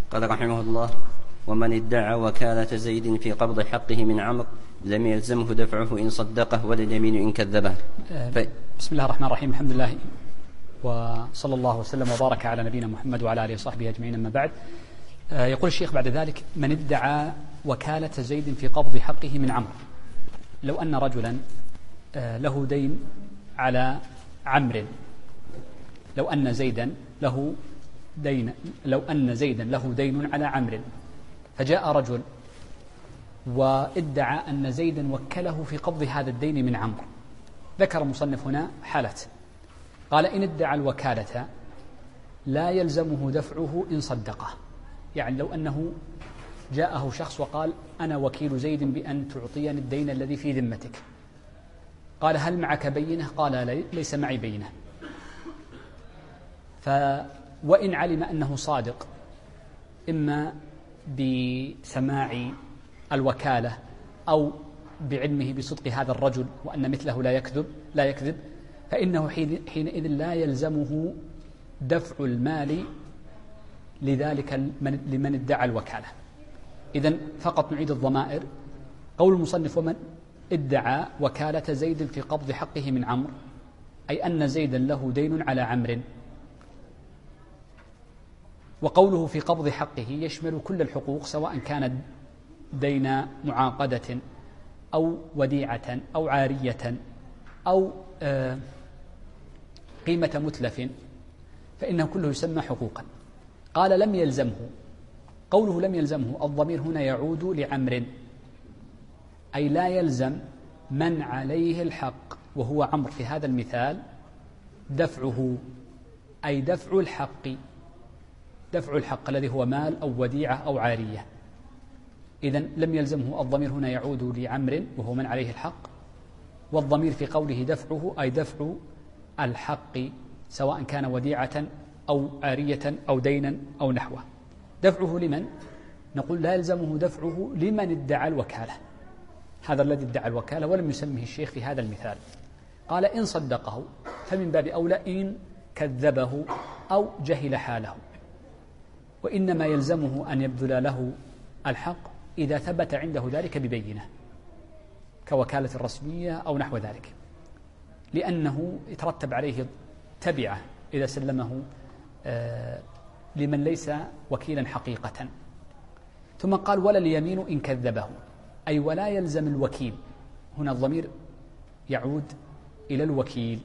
قال رحمه الله: ومن ادعى وكالة زيد في قبض حقه من عمرو لم يلزمه دفعه إن صدقه ولا اليمين إن كذبه. بسم الله الرحمن الرحيم. الحمد لله وصلى الله وسلم وبارك على نبينا محمد وعلى آله وصحبه أجمعين. أما بعد، يقول الشيخ بعد ذلك: من ادعى وكالة زيد في قبض حقه من عمرو. لو أن رجلا له دين على عمرو، لو أن زيدا له دين على عمرو، فجاء رجل وادعى أن زيدا وكله في قبض هذا الدين من عمرو. ذكر المصنف هنا حالة، قال: إن ادعى الوكالة لا يلزمه دفعه إن صدقه. يعني لو أنه جاءه شخص وقال: أنا وكيل زيد بأن تعطيني الدين الذي في ذمتك. قال: هل معك بينة؟ قال: ليس معي بينة. وإن علم أنه صادق، إما بسماع الوكالة أو بعلمه بصدق هذا الرجل وأن مثله لا يكذب، فإنه حينئذ لا يلزمه دفع المال لذلك لمن ادعى الوكالة. إذن فقط نعيد الضمائر. قول المصنف: ومن ادعى وكالة زيد في قبض حقه من عمرو، أي أن زيدا له دين على عمرو. وقوله في قبض حقه يشمل كل الحقوق، سواء كانت دين معاقدة أو وديعة أو عارية أو قيمة متلف، فإنه كله يسمى حقوقا. قال: لم يلزمه. قوله لم يلزمه، الضمير هنا يعود لعمرو، أي لا يلزم من عليه الحق وهو عمرو في هذا المثال دفعه، أي دفع الحق الذي هو مال أو وديعة أو عارية. إذن لم يلزمه، الضمير هنا يعود لعمرو وهو من عليه الحق، والضمير في قوله دفعه أي دفع الحق، سواء كان وديعة أو عارية أو دينا أو نحوه. دفعه لمن؟ نقول: لا يلزمه دفعه لمن ادعى الوكالة، هذا الذي ادعى الوكالة ولم يسمه الشيخ في هذا المثال. قال: إن صدقه، فمن باب أولى إن كذبه أو جهل حاله. وإنما يلزمه أن يبذل له الحق إذا ثبت عنده ذلك ببينة، كوكالة الرسمية أو نحو ذلك، لأنه يترتب عليه تبعة إذا سلمه لمن ليس وكيلا حقيقة. ثم قال: ولا اليمين إن كذبه، أي ولا يلزم الوكيل. هنا الضمير يعود إلى الوكيل،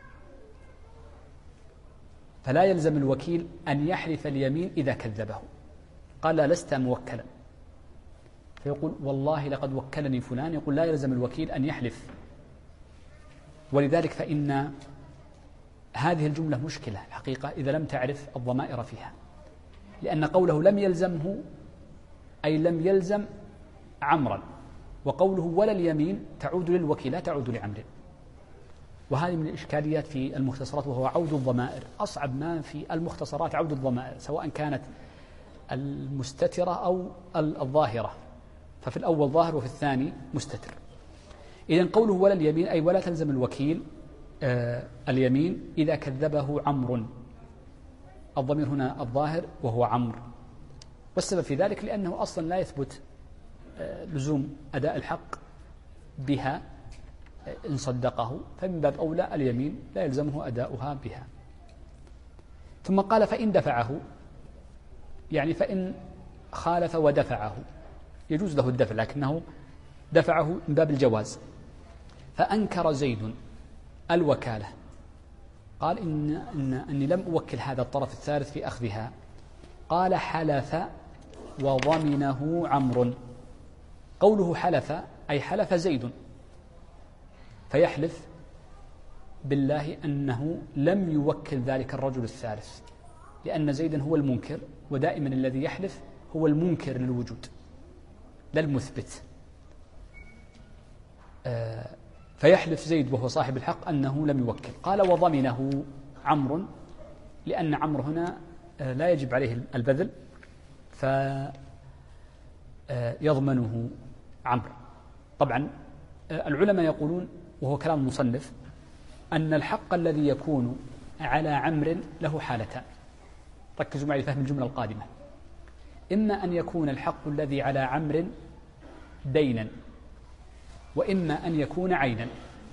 فلا يلزم الوكيل أن يحلف اليمين إذا كذبه. قال: لست موكلا، فيقول: والله لقد وكلني فلان. يقول: لا يلزم الوكيل أن يحلف. ولذلك فإن هذه الجملة مشكلة حقيقة إذا لم تعرف الضمائر فيها، لأن قوله لم يلزمه أي لم يلزم عمرا، وقوله ولا اليمين تعود للوكيل لا تعود لعمر. وهذه من الإشكاليات في المختصرات، وهو عود الضمائر. أصعب ما في المختصرات عود الضمائر، سواء كانت المستترة أو الظاهرة، ففي الأول ظاهر وفي الثاني مستتر. إذن قوله ولا اليمين أي ولا تلزم الوكيل اليمين إذا كذبه عمرو. الضمير هنا الظاهر وهو عمرو، والسبب في ذلك لأنه أصلا لا يثبت لزوم أداء الحق بها إن صدقه، فمن باب أولى اليمين لا يلزمه أداؤها بها. ثم قال: فإن دفعه، يعني فإن خالف ودفعه، يجوز له الدفع لكنه دفعه من باب الجواز. فأنكر زيد الوكالة، قال: إني لم أوكل هذا الطرف الثالث في أخذها. قال: حلف وضمنه عمرو. قوله حلف أي حلف زيد، فيحلف بالله أنه لم يوكل ذلك الرجل الثالث، لأن زيدا هو المنكر، ودائما الذي يحلف هو المنكر للوجود لا المثبت. فيحلف زيد وهو صاحب الحق أنه لم يوكل. قال: وضمنه عمرو، لأن عمرو هنا لا يجب عليه البذل، فيضمنه عمرو. طبعا العلماء يقولون، وهو كلام المصنف، أن الحق الذي يكون على عمرو له حالتان. ركزوا معي لفهم الجملة القادمة. إما أن يكون الحق الذي على عمرو دينا، وإما أن يكون عينا.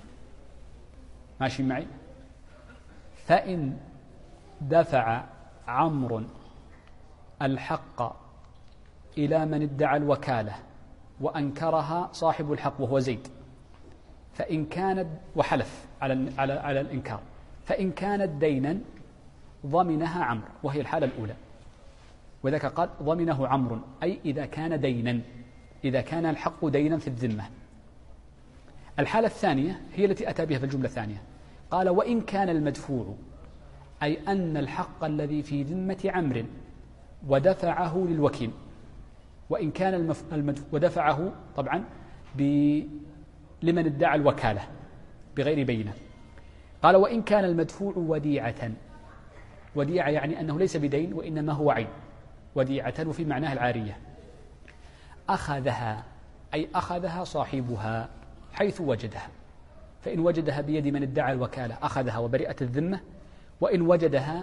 ماشي معي؟ فإن دفع عمرو الحق إلى من ادعى الوكالة وأنكرها صاحب الحق وهو زيد، فإن كانت وحلف على الإنكار، فإن كانت دينا ضمنها عمرو، وهي الحالة الأولى، وذاك قال ضمنه عمرو، أي إذا كان دينا، إذا كان الحق دينا في الذمة. الحالة الثانية هي التي أتى بها في الجملة الثانية، قال وإن كان المدفوع، أي أن الحق الذي في ذمة عمرو ودفعه للوكيل، وإن كان ودفعه طبعا لمن ادعى الوكالة بغير بينة. قال وإن كان المدفوع وديعة، وديعة يعني أنه ليس بدين وإنما هو عين، وديعة وفي معناها العارية، أخذها، أي أخذها صاحبها حيث وجدها، فإن وجدها بيد من ادعى الوكالة أخذها وبرئت الذمة، وإن وجدها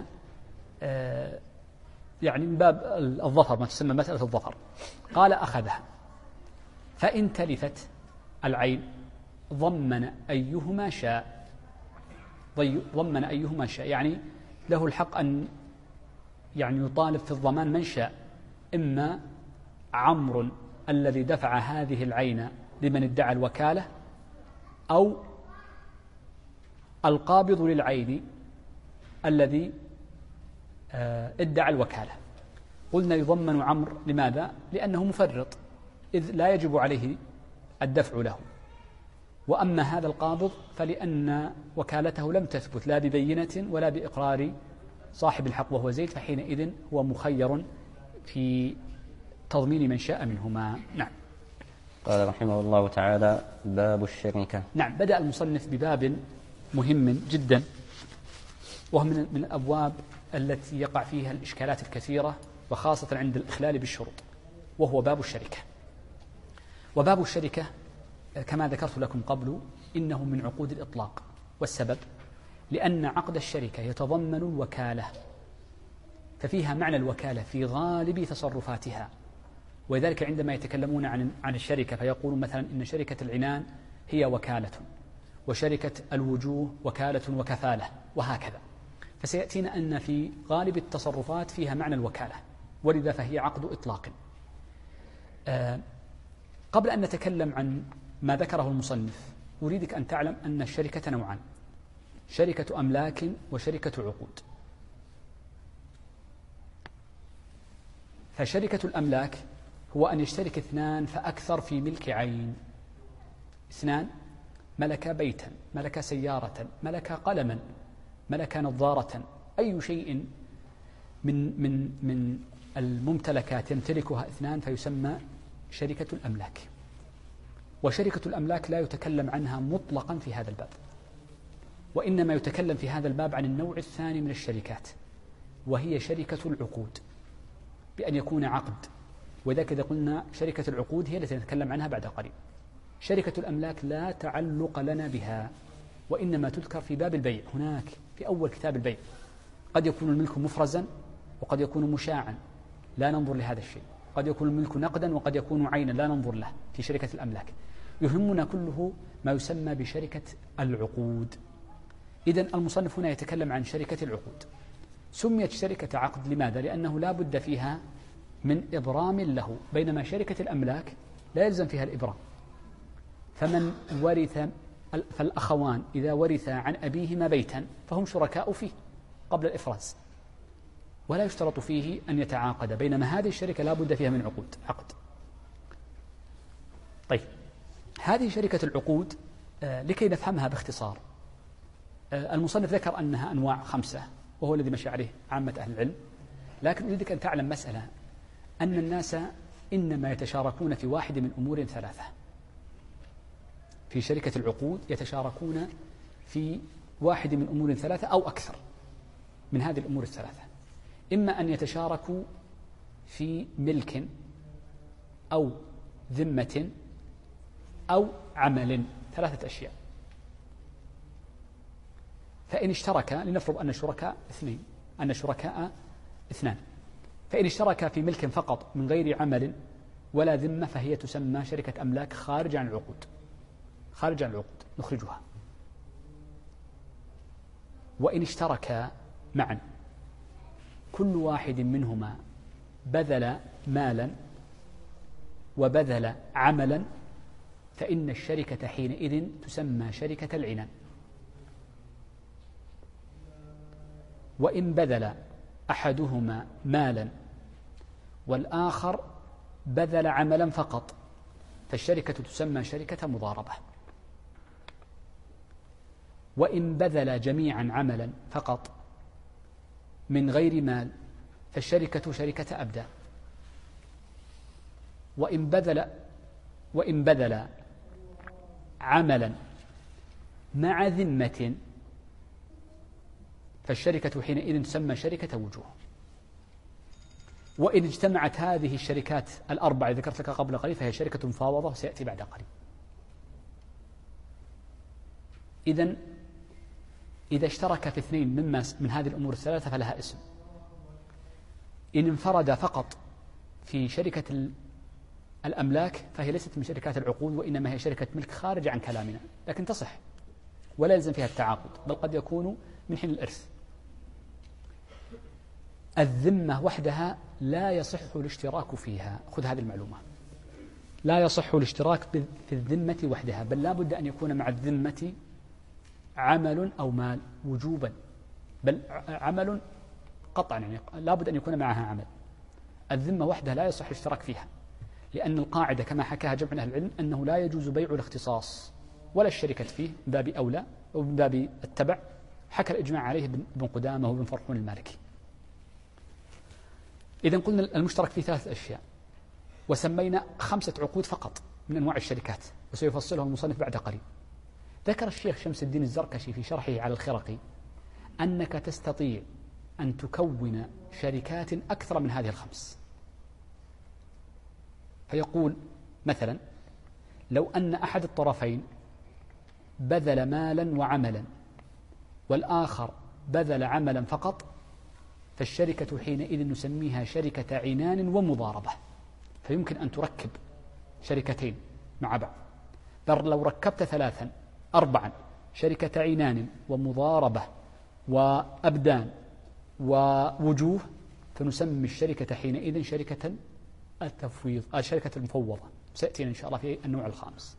يعني من باب الظفر، ما تسمى مسألة الظفر، قال أخذها. فإن تلفت العين ضمن أيهما شاء، ضمن أيهما شاء، يعني له الحق أن يعني يطالب في الضمان من شاء، إما عمرو الذي دفع هذه العين لمن ادعى الوكالة، أو القابض للعين الذي ادعى الوكالة. قلنا يضمن عمرو، لماذا؟ لأنه مفرط، إذ لا يجب عليه الدفع له، وأما هذا القابض فلأن وكالته لم تثبت لا ببينة ولا بإقرار صاحب الحق وهو زيد، فحينئذ هو مخير في تضمين من شاء منهما. نعم. قال رحمه الله تعالى: باب الشركة. نعم، بدأ المصنف بباب مهم جدا، وهو من الأبواب التي يقع فيها الإشكالات الكثيرة، وخاصة عند الإخلال بالشروط، وهو باب الشركة. وباب الشركة كما ذكرت لكم قبل إنه من عقود الإطلاق، والسبب لأن عقد الشركة يتضمن الوكالة، ففيها معنى الوكالة في غالب تصرفاتها، ولذلك عندما يتكلمون عن الشركة فيقولون مثلا إن شركة العنان هي وكالة، وشركة الوجوه وكالة وكفالة، وهكذا. فسيأتينا أن في غالب التصرفات فيها معنى الوكالة، ولذا فهي عقد إطلاق. قبل أن نتكلم عن ما ذكره المصنف أريدك أن تعلم أن الشركة نوعان: شركة أملاك وشركة عقود. فشركة الأملاك هو أن يشترك اثنان فأكثر في ملك عين، اثنان ملك بيتا، ملك سيارة، ملك قلما، ملك نظارة، أي شيء من الممتلكات يمتلكها اثنان فيسمى شركة الأملاك. وشركة الأملاك لا يتكلم عنها مطلقا في هذا الباب، وإنما يتكلم في هذا الباب عن النوع الثاني من الشركات، وهي شركة العقود، بأن يكون عقد. وذلك إذا قلنا شركة العقود هي التي نتكلم عنها بعد قليل. شركة الأملاك لا تعلق لنا بها، وإنما تذكر في باب البيع، هناك في أول كتاب البيع. قد يكون الملك مفرزا وقد يكون مشاعا، لا ننظر لهذا الشيء. قد يكون الملك نقدا وقد يكون عينا، لا ننظر له في شركة الأملاك. يهمنا كله ما يسمى بشركة العقود. إذن المصنف هنا يتكلم عن شركة العقود. سميت شركة عقد لماذا؟ لأنه لا بد فيها من إبرام له، بينما شركة الأملاك لا يلزم فيها الإبرام. فمن ورث، فالأخوان إذا ورثا عن أبيهما بيتا فهم شركاء فيه قبل الإفراز، ولا يشترط فيه أن يتعاقد، بينما هذه الشركة لا بد فيها من عقد. طيب، هذه شركة العقود لكي نفهمها باختصار، المصنف ذكر أنها أنواع 5، وهو الذي مشي عليه عامة أهل العلم. لكن أريدك أن تعلم مسألة، أن الناس إنما يتشاركون في واحد من أمور 3. في شركة العقود يتشاركون في واحد من أمور 3 أو أكثر من هذه الأمور 3، إما أن يتشاركوا في ملك أو ذمة أو عمل، 3 أشياء. فإن اشترك، لنفرض أن الشركاء 2، فإن اشترك في ملك فقط من غير عمل ولا ذمة فهي تسمى شركة أملاك خارج عن العقود، خارج عن العقود نخرجها. وإن اشتركا معا كل واحد منهما بذل مالا وبذل عملا فإن الشركة حينئذ تسمى شركة العنان. وإن بذل أحدهما مالا والآخر بذل عملا فقط فالشركة تسمى شركة مضاربة. وإن بذل جميعا عملا فقط من غير مال فالشركة شركة أبدان. وإن بذل عملا مع ذمة فالشركة حينئذ تسمى شركة وجوه. وإن اجتمعت هذه الشركات الأربعة ذكرت لك قبل قليل فهي شركة مفاوضة وسيأتي بعد قليل. إذا اشترك في اثنين من هذه الأمور الثلاثة فلها اسم. إن انفرد فقط في شركة الأملاك فهي ليست من شركات العقود وإنما هي شركة ملك خارج عن كلامنا، لكن تصح ولا يلزم فيها التعاقد، بل قد يكون من حين الإرث. الذمة وحدها لا يصح الاشتراك فيها، خذ هذه المعلومة، لا يصح الاشتراك في الذمة وحدها، بل لا بد أن يكون مع الذمة عمل أو مال وجوبا، بل عمل قطعا، يعني لا بد أن يكون معها عمل. الذمة وحدها لا يصح الاشتراك فيها، لأن القاعدة كما حكاها جمع من أهل العلم أنه لا يجوز بيع الاختصاص ولا الشركة فيه من باب أولى أو من باب التبع، حكى الإجماع عليه ابن قدامة وابن فرحون المالكي. إذن قلنا المشترك فيه 3 أشياء، وسمينا 5 عقود فقط من أنواع الشركات، وسيفصلها المصنف بعد قليل. ذكر الشيخ شمس الدين الزركشي في شرحه على الخرقي أنك تستطيع أن تكون شركات أكثر من هذه ال5. فيقول مثلا لو أن أحد الطرفين بذل مالا وعملا والآخر بذل عملا فقط فالشركة حينئذ نسميها شركة عنان ومضاربة. فيمكن أن تركب شركتين مع بعض، بل لو ركبت 3 4 شركة عنان ومضاربة وأبدان ووجوه فنسمي الشركة حينئذ شركة التفويض، شركة المفوضة. سيأتينا إن شاء الله في النوع الخامس.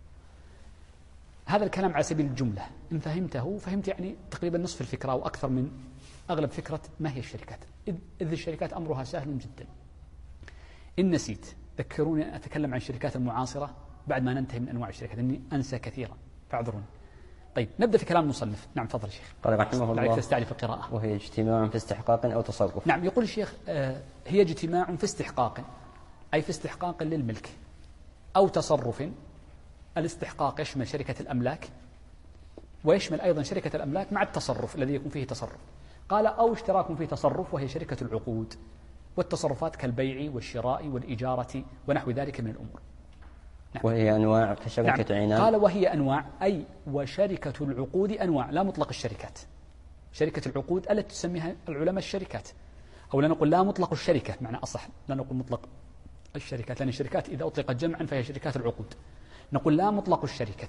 هذا الكلام على سبيل الجملة، إن فهمته فهمت يعني تقريبا نصف الفكرة أو أكثر من أغلب فكرة ما هي الشركات، إذ الشركات أمرها سهل جدا. إن نسيت ذكروني أتكلم عن الشركات المعاصرة بعد ما ننتهي من أنواع الشركات، إني أنسى كثيرا فاعذروني. طيب نبدأ في كلام المصنف. نعم تفضل شيخ. قال رحمه الله تستعلي في القراءة. وهي اجتماع في استحقاق أو تصرف. نعم يقول الشيخ هي اجتماع في استحقاق، أي في استحقاق للملك، أو تصرف. الاستحقاق يشمل شركة الأملاك ويشمل أيضا شركة الأملاك مع التصرف الذي يكون فيه تصرف. قال أو اشتراك في تصرف وهي شركة العقود والتصرفات كالبيع والشراء والإجارة ونحو ذلك من الأمور. نعم. وهي أنواع كشركة عنان. قال وهي أنواع، أي وشركة العقود أنواع، لا مطلق الشركات. شركة العقود التي تسميها العلماء الشركات، أو لا نقول لا مطلق الشركة، معنى أصح لا نقول مطلق الشركات، لأن الشركات إذا أطلقت جمعا فهي شركات العقود. نقول لا مطلق الشركة،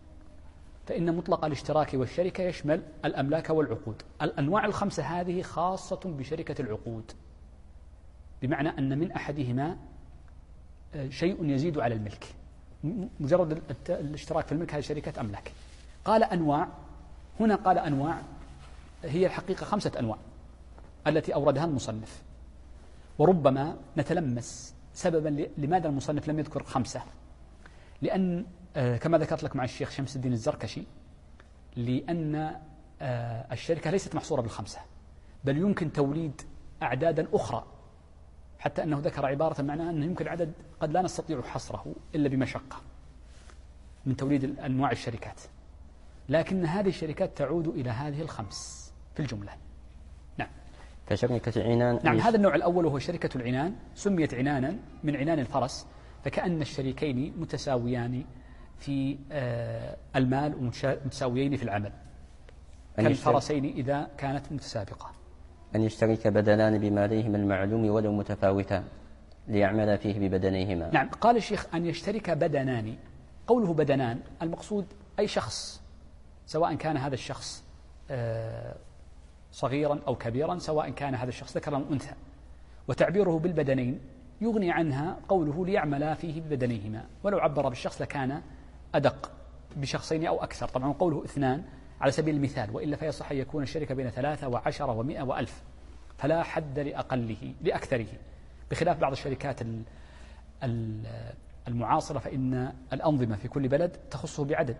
فإن مطلق الاشتراك والشركة يشمل الأملاك والعقود. الأنواع ال5 هذه خاصة بشركة العقود، بمعنى أن من أحدهما شيء يزيد على الملك، مجرد الاشتراك في الملك هذه شركة أملاك. قال أنواع، هنا قال أنواع، هي الحقيقة 5 أنواع التي أوردها المصنف، وربما نتلمس سببا لماذا المصنف لم يذكر 5، لأن كما ذكرت لك مع الشيخ شمس الدين الزركشي، لأن الشركة ليست محصورة بال5، بل يمكن توليد أعدادا أخرى، حتى أنه ذكر عبارة معناها أنه يمكن عدد قد لا نستطيع حصره إلا بمشقة من توليد أنواع الشركات، لكن هذه الشركات تعود إلى هذه ال5 في الجملة. نعم. فشركة عنان. نعم هذا النوع الأول وهو شركة العنان، سميت عنانا من عنان الفرس، فكأن الشريكين متساويان في المال ومتساويين في العمل، كالفرسين إذا كانت متسابقة. أن يشترك بدنان بماليهما المعلوم ولو متفاوتان ليعمل فيه ببدنيهما. نعم، قال الشيخ أن يشترك بدنان. قوله بدنان المقصود أي شخص، سواء كان هذا الشخص صغيرا أو كبيرا، سواء كان هذا الشخص ذكرا أو أنثى. وتعبيره بالبدنين يغني عنها قوله ليعمل فيه ببدنيهما، ولو عبر بالشخص لكان أدق، بشخصين أو أكثر. طبعا قوله اثنان على سبيل المثال، وإلا فيصح أن يكون الشركة بين 3 و10 و100 و1000، فلا حد لأكثره، بخلاف بعض الشركات المعاصرة فإن الأنظمة في كل بلد تخصه بعدد.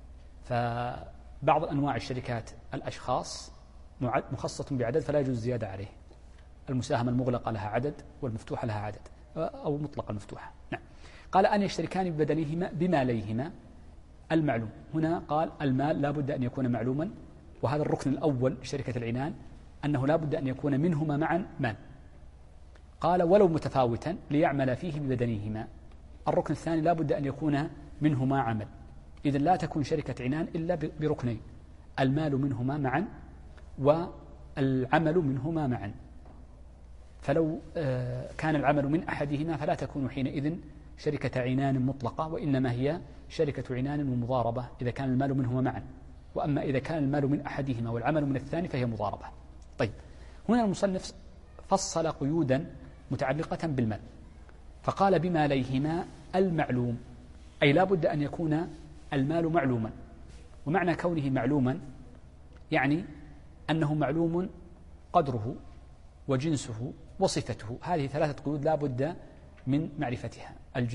فبعض أنواع الشركات الأشخاص مخصصة بعدد فلا يجوز الزيادة عليه. المساهمة المغلقة لها عدد والمفتوحة لها عدد، أو مطلقة المفتوحة. نعم. قال أن يشتركان ببدنيهما بماليهما المعلوم. هنا قال المال لا بد أن يكون معلوما، وهذا الركن الأول لشركة العنان، أنه لا بد أن يكون منهما معا مال. قال ولو متفاوتا ليعمل فيه ببدنيهما. الركن الثاني لا بد أن يكون منهما عمل. إذن لا تكون شركة عنان إلا بركنين: المال منهما معا والعمل منهما معا. فلو كان العمل من أحدهما فلا تكون حينئذ شركة عنان مطلقة، وإنما هي شركة عنان ومضاربة إذا كان المال منهما معا. وأما إذا كان المال من أحدهما والعمل من الثاني فهي مضاربة. طيب، هنا المصنف فصل قيودا متعلقة بالمال، فقال بماليهما المعلوم، أي لا بد أن يكون المال معلوما. ومعنى كونه معلوما يعني أنه معلوم قدره وجنسه وصفته. هذه 3 قيود لا بد من معرفتها: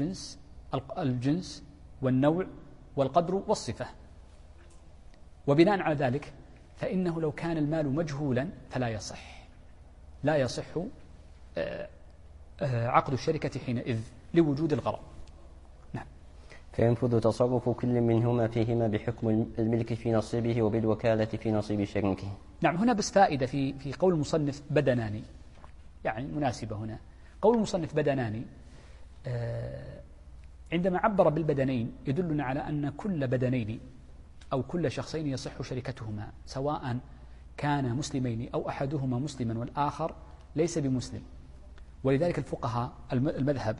الجنس والنوع والقدر والصفة. وبناء على ذلك فإنه لو كان المال مجهولا فلا يصح عقد الشركة حينئذ لوجود الغرض. نعم. فينفذ تصرف كل منهما فيهما بحكم الملك في نصيبه وبالوكالة في نصيب شريكه. نعم. هنا بس فائدة في قول المصنف بدنان، يعني مناسبة هنا. قول المصنف بدنان عندما عبر بالبدنين يدلنا على أن كل بدنين أو كل شخصين يصح شركتهما، سواء كان مسلمين أو أحدهما مسلما والآخر ليس بمسلم. ولذلك الفقهاء المذهب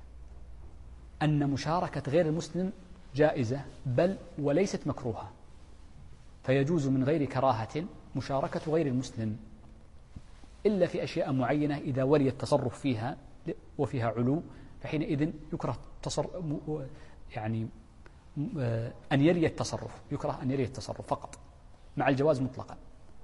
أن مشاركة غير المسلم جائزة، بل وليست مكروهة، فيجوز من غير كراهة مشاركة غير المسلم، إلا في أشياء معينة إذا ولي التصرف فيها وفيها علو، فحينئذ يكره يعني أن يلي التصرف، يكره أن يلي التصرف فقط مع الجواز مطلقا.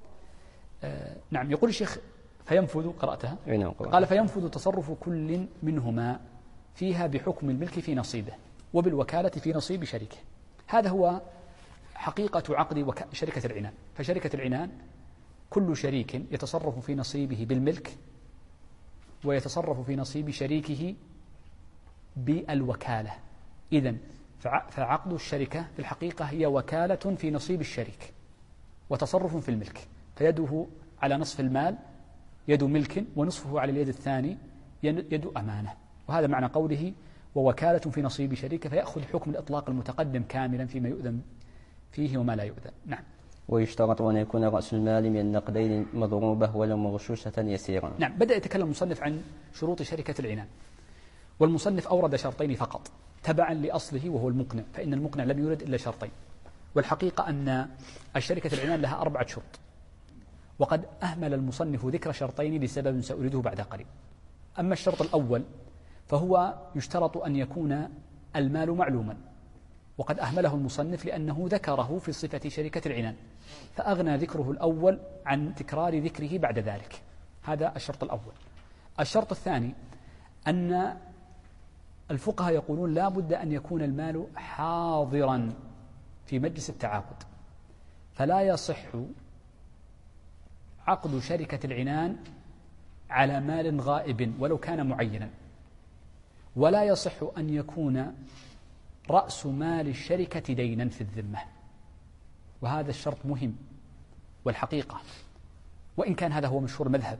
نعم. يقول الشيخ فينفذ، قرأتها؟ قال فينفذ تصرف كل منهما فيها بحكم الملك في نصيبه وبالوكالة في نصيب شريكه. هذا هو حقيقة عقد شركة العنان. فشركة العنان كل شريك يتصرف في نصيبه بالملك ويتصرف في نصيب شريكه بالوكالة. إذن فعقد الشركة في الحقيقة هي وكالة في نصيب الشريك وتصرف في الملك، فيده على نصف المال يد ملك، ونصفه على اليد الثاني يد أمانة. وهذا معنى قوله ووكالة في نصيب شريك، فيأخذ حكم الإطلاق المتقدم كاملا فيما يؤذن فيه وما لا يؤذن. نعم. ويشترط أن يكون رأس المال من النقدين مضروبة ولو مغشوشة يسيرا. نعم. بدأ يتكلم المصنف عن شروط شركة العنان، والمصنف أورد شرطين فقط تبعا لأصله وهو المقنع، فإن المقنع لم يورد إلا شرطين. والحقيقة أن الشركة العنان لها 4 شروط، وقد أهمل المصنف ذكر شرطين لسبب سأريده بعد قليل. أما الشرط الأول فهو يشترط أن يكون المال معلوما، وقد أهمله المصنف لأنه ذكره في صفة شركة العنان، فأغنى ذكره الأول عن تكرار ذكره بعد ذلك. هذا الشرط الأول. الشرط الثاني أن الفقهاء يقولون لا بد أن يكون المال حاضرا في مجلس التعاقد، فلا يصح عقد شركة العنان على مال غائب ولو كان معينا، ولا يصح أن يكون رأس مال الشركة دينا في الذمة. وهذا الشرط مهم والحقيقة، وإن كان هذا هو مشهور مذهب،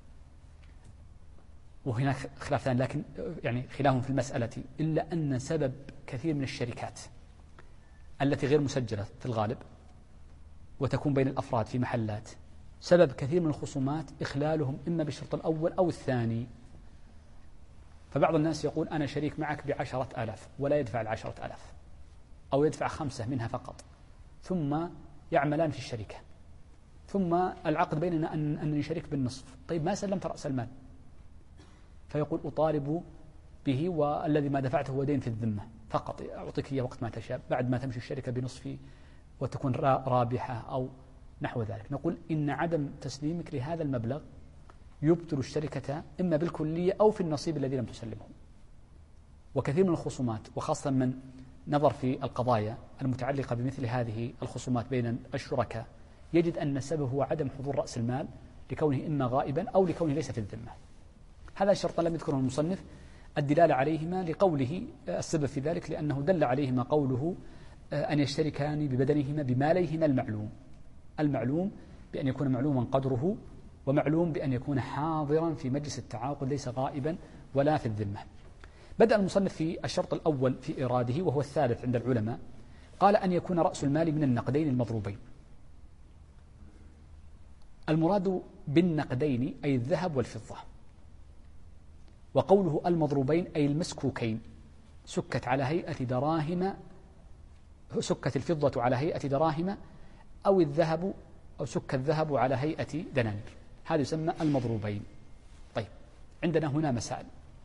وهناك خلاف ثاني، لكن يعني خلاف في المسألة، إلا أن سبب كثير من الشركات التي غير مسجلة في الغالب وتكون بين الأفراد في محلات سبب كثير من الخصومات إخلالهم إما بالشرط الأول أو الثاني. فبعض الناس يقول أنا شريك معك ب10,000 ولا يدفع 10,000 أو يدفع 5 منها فقط، ثم يعملان في الشركة، ثم العقد بيننا أنني شريك بالنصف. طيب ما سلمت رأس المال، فيقول أطالب به والذي ما دفعته هو دين في الذمة فقط، أعطيك إياه وقت ما تشاء بعد ما تمشي الشركة بنصفي وتكون رابحة أو نحو ذلك. نقول إن عدم تسليمك لهذا المبلغ يبطل الشركة إما بالكلية أو في النصيب الذي لم تسلمه. وكثير من الخصومات وخاصة من نظر في القضايا المتعلقة بمثل هذه الخصومات بين الشركاء يجد أن السبب هو عدم حضور رأس المال لكونه إما غائبا أو لكونه ليس في الذمة. هذا الشرط لم يذكره المصنف الدلالة عليهما لقوله السبب في ذلك لأنه دل عليهما قوله أن يشتركان ببدنهما بماليهما المعلوم بأن يكون معلوما قدره، ومعلوم بأن يكون حاضرا في مجلس التعاقد ليس غائبا ولا في الذمة. بدأ المصنف في الشرط الأول في إراده وهو الثالث عند العلماء، قال أن يكون رأس المال من النقدين المضروبين. المراد بالنقدين أي الذهب والفضة، وقوله المضروبين أي المسكوكين، سكت الفضة على هيئة دراهم أو الذهب أو سك الذهب على هيئة دنانير، هذا يسمى المضروبين. طيب عندنا هنا مسائل.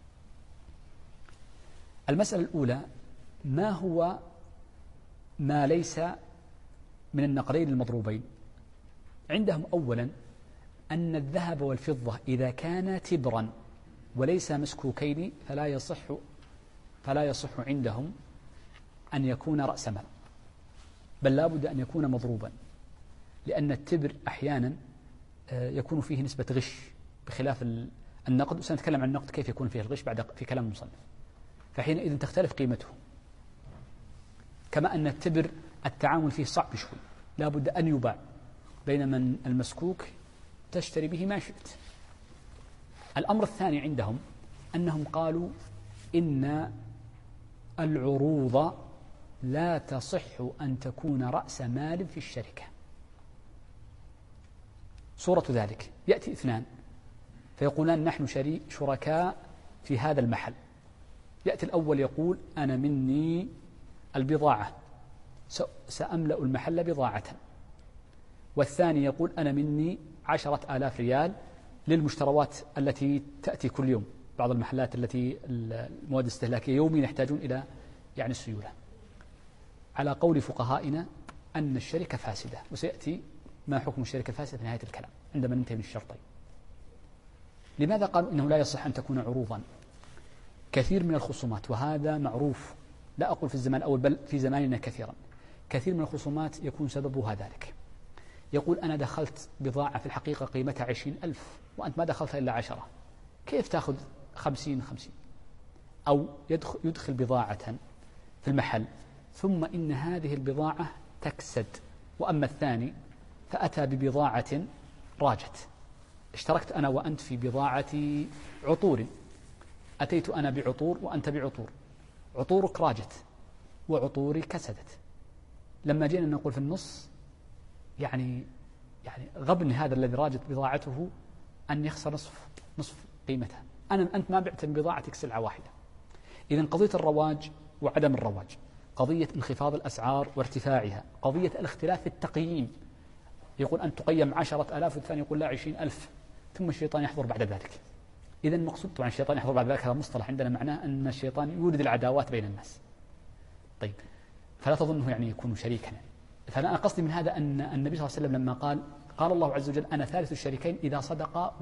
المسألة الأولى ما هو ما ليس من النقدين المضروبين؟ عندهم أولا أن الذهب والفضة إذا كانا تبرا وليس مسكوكين فلا يصح عندهم أن يكون رأس مال، بل لا بد أن يكون مضروبا، لأن التبر أحيانا يكون فيه نسبة غش بخلاف النقد، وسنتكلم عن النقد كيف يكون فيه الغش في كلام المصنف، فحينئذ تختلف قيمته. كما أن التبر التعامل فيه صعب شوي، لا بد أن يباع، بينما المسكوك تشتري به ما شئت. الأمر الثاني عندهم أنهم قالوا إن العروض لا تصح أن تكون رأس مال في الشركة. صورة ذلك يأتي اثنان فيقولان نحن شركاء في هذا المحل، يأتي الأول يقول أنا مني البضاعة سأملأ المحل بضاعة، والثاني يقول أنا مني 10,000 ريال للمشتروات التي تأتي كل يوم، بعض المحلات التي المواد الاستهلاكية يوميا يحتاجون إلى السيولة. على قول فقهائنا أن الشركة فاسدة، وسيأتي ما حكم الشركة الفاسدة في نهاية الكلام عندما ننتهي من الشرطين. لماذا قالوا إنه لا يصح أن تكون عروضا؟ كثير من الخصومات، وهذا معروف لا أقول في الزمان الأول بل في زماننا كثيرا، كثير من الخصومات يكون سببها ذلك. يقول أنا دخلت بضاعة في الحقيقة قيمتها 20,000 وأنت ما دخلتها إلا 10، كيف تأخذ 50؟ أو يدخل بضاعة في المحل ثم إن هذه البضاعة تكسد، وأما الثاني فأتى ببضاعة راجت. اشتركت أنا وأنت في بضاعة عطور، أتيت أنا بعطور وأنت بعطور، عطورك راجت وعطوري كسدت. لما جينا نقول في النص يعني غبن هذا الذي راجت بضاعته أن يخسر نصف قيمتها. أنت ما بعت من بضاعتك سلعة واحدة. إذن قضية الرواج وعدم الرواج، قضية انخفاض الأسعار وارتفاعها، قضية الاختلاف في التقييم، يقول أن تقيم 10,000 والثاني يقول لا 20,000، ثم الشيطان يحضر بعد ذلك. إذن المقصود طبعا الشيطان يحضر بعد ذلك هذا مصطلح عندنا معناه أن الشيطان يولد العداوات بين الناس. طيب فلا تظنه يكون شريكا. فأنا قصدي من هذا أن النبي صلى الله عليه وسلم لما قال الله عز وجل أنا ثالث الشريكين إذا صدقا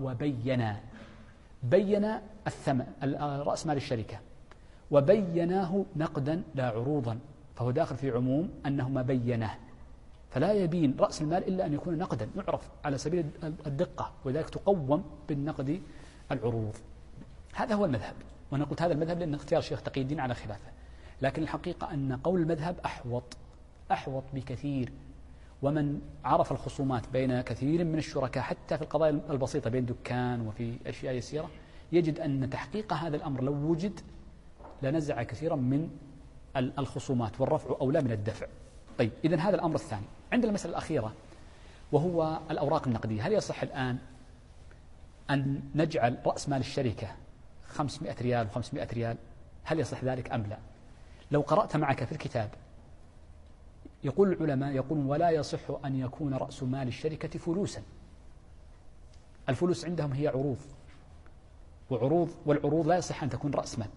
بين الثمن رأس مال الشركة، وبيناه نقدا لا عروضا، فهو داخل في عموم أنهما بيناه، فلا يبين رأس المال إلا أن يكون نقدا يعرف على سبيل الدقة، ولذلك تقوم بالنقد العروض. هذا هو المذهب، وأنا قلت هذا المذهب لأن اختيار الشيخ تقي الدين على خلافه، لكن الحقيقة أن قول المذهب أحوط بكثير. ومن عرف الخصومات بين كثير من الشركاء حتى في القضايا البسيطة بين دكان وفي أشياء يسيرة يجد أن تحقيق هذا الأمر لو وجد لنزع كثيرا من الخصومات، والرفع أولى من الدفع. طيب إذن هذا الأمر الثاني. عند المسألة الأخيرة وهو الأوراق النقدية. هل يصح الآن أن نجعل رأس مال الشركة 500 ريال و500 ريال؟ هل يصح ذلك أم لا؟ لو قرأت معك في الكتاب يقول العلماء يقولون ولا يصح أن يكون رأس مال الشركة فلوسا. الفلوس عندهم هي عروض، والعروض لا يصح أن تكون رأس مال.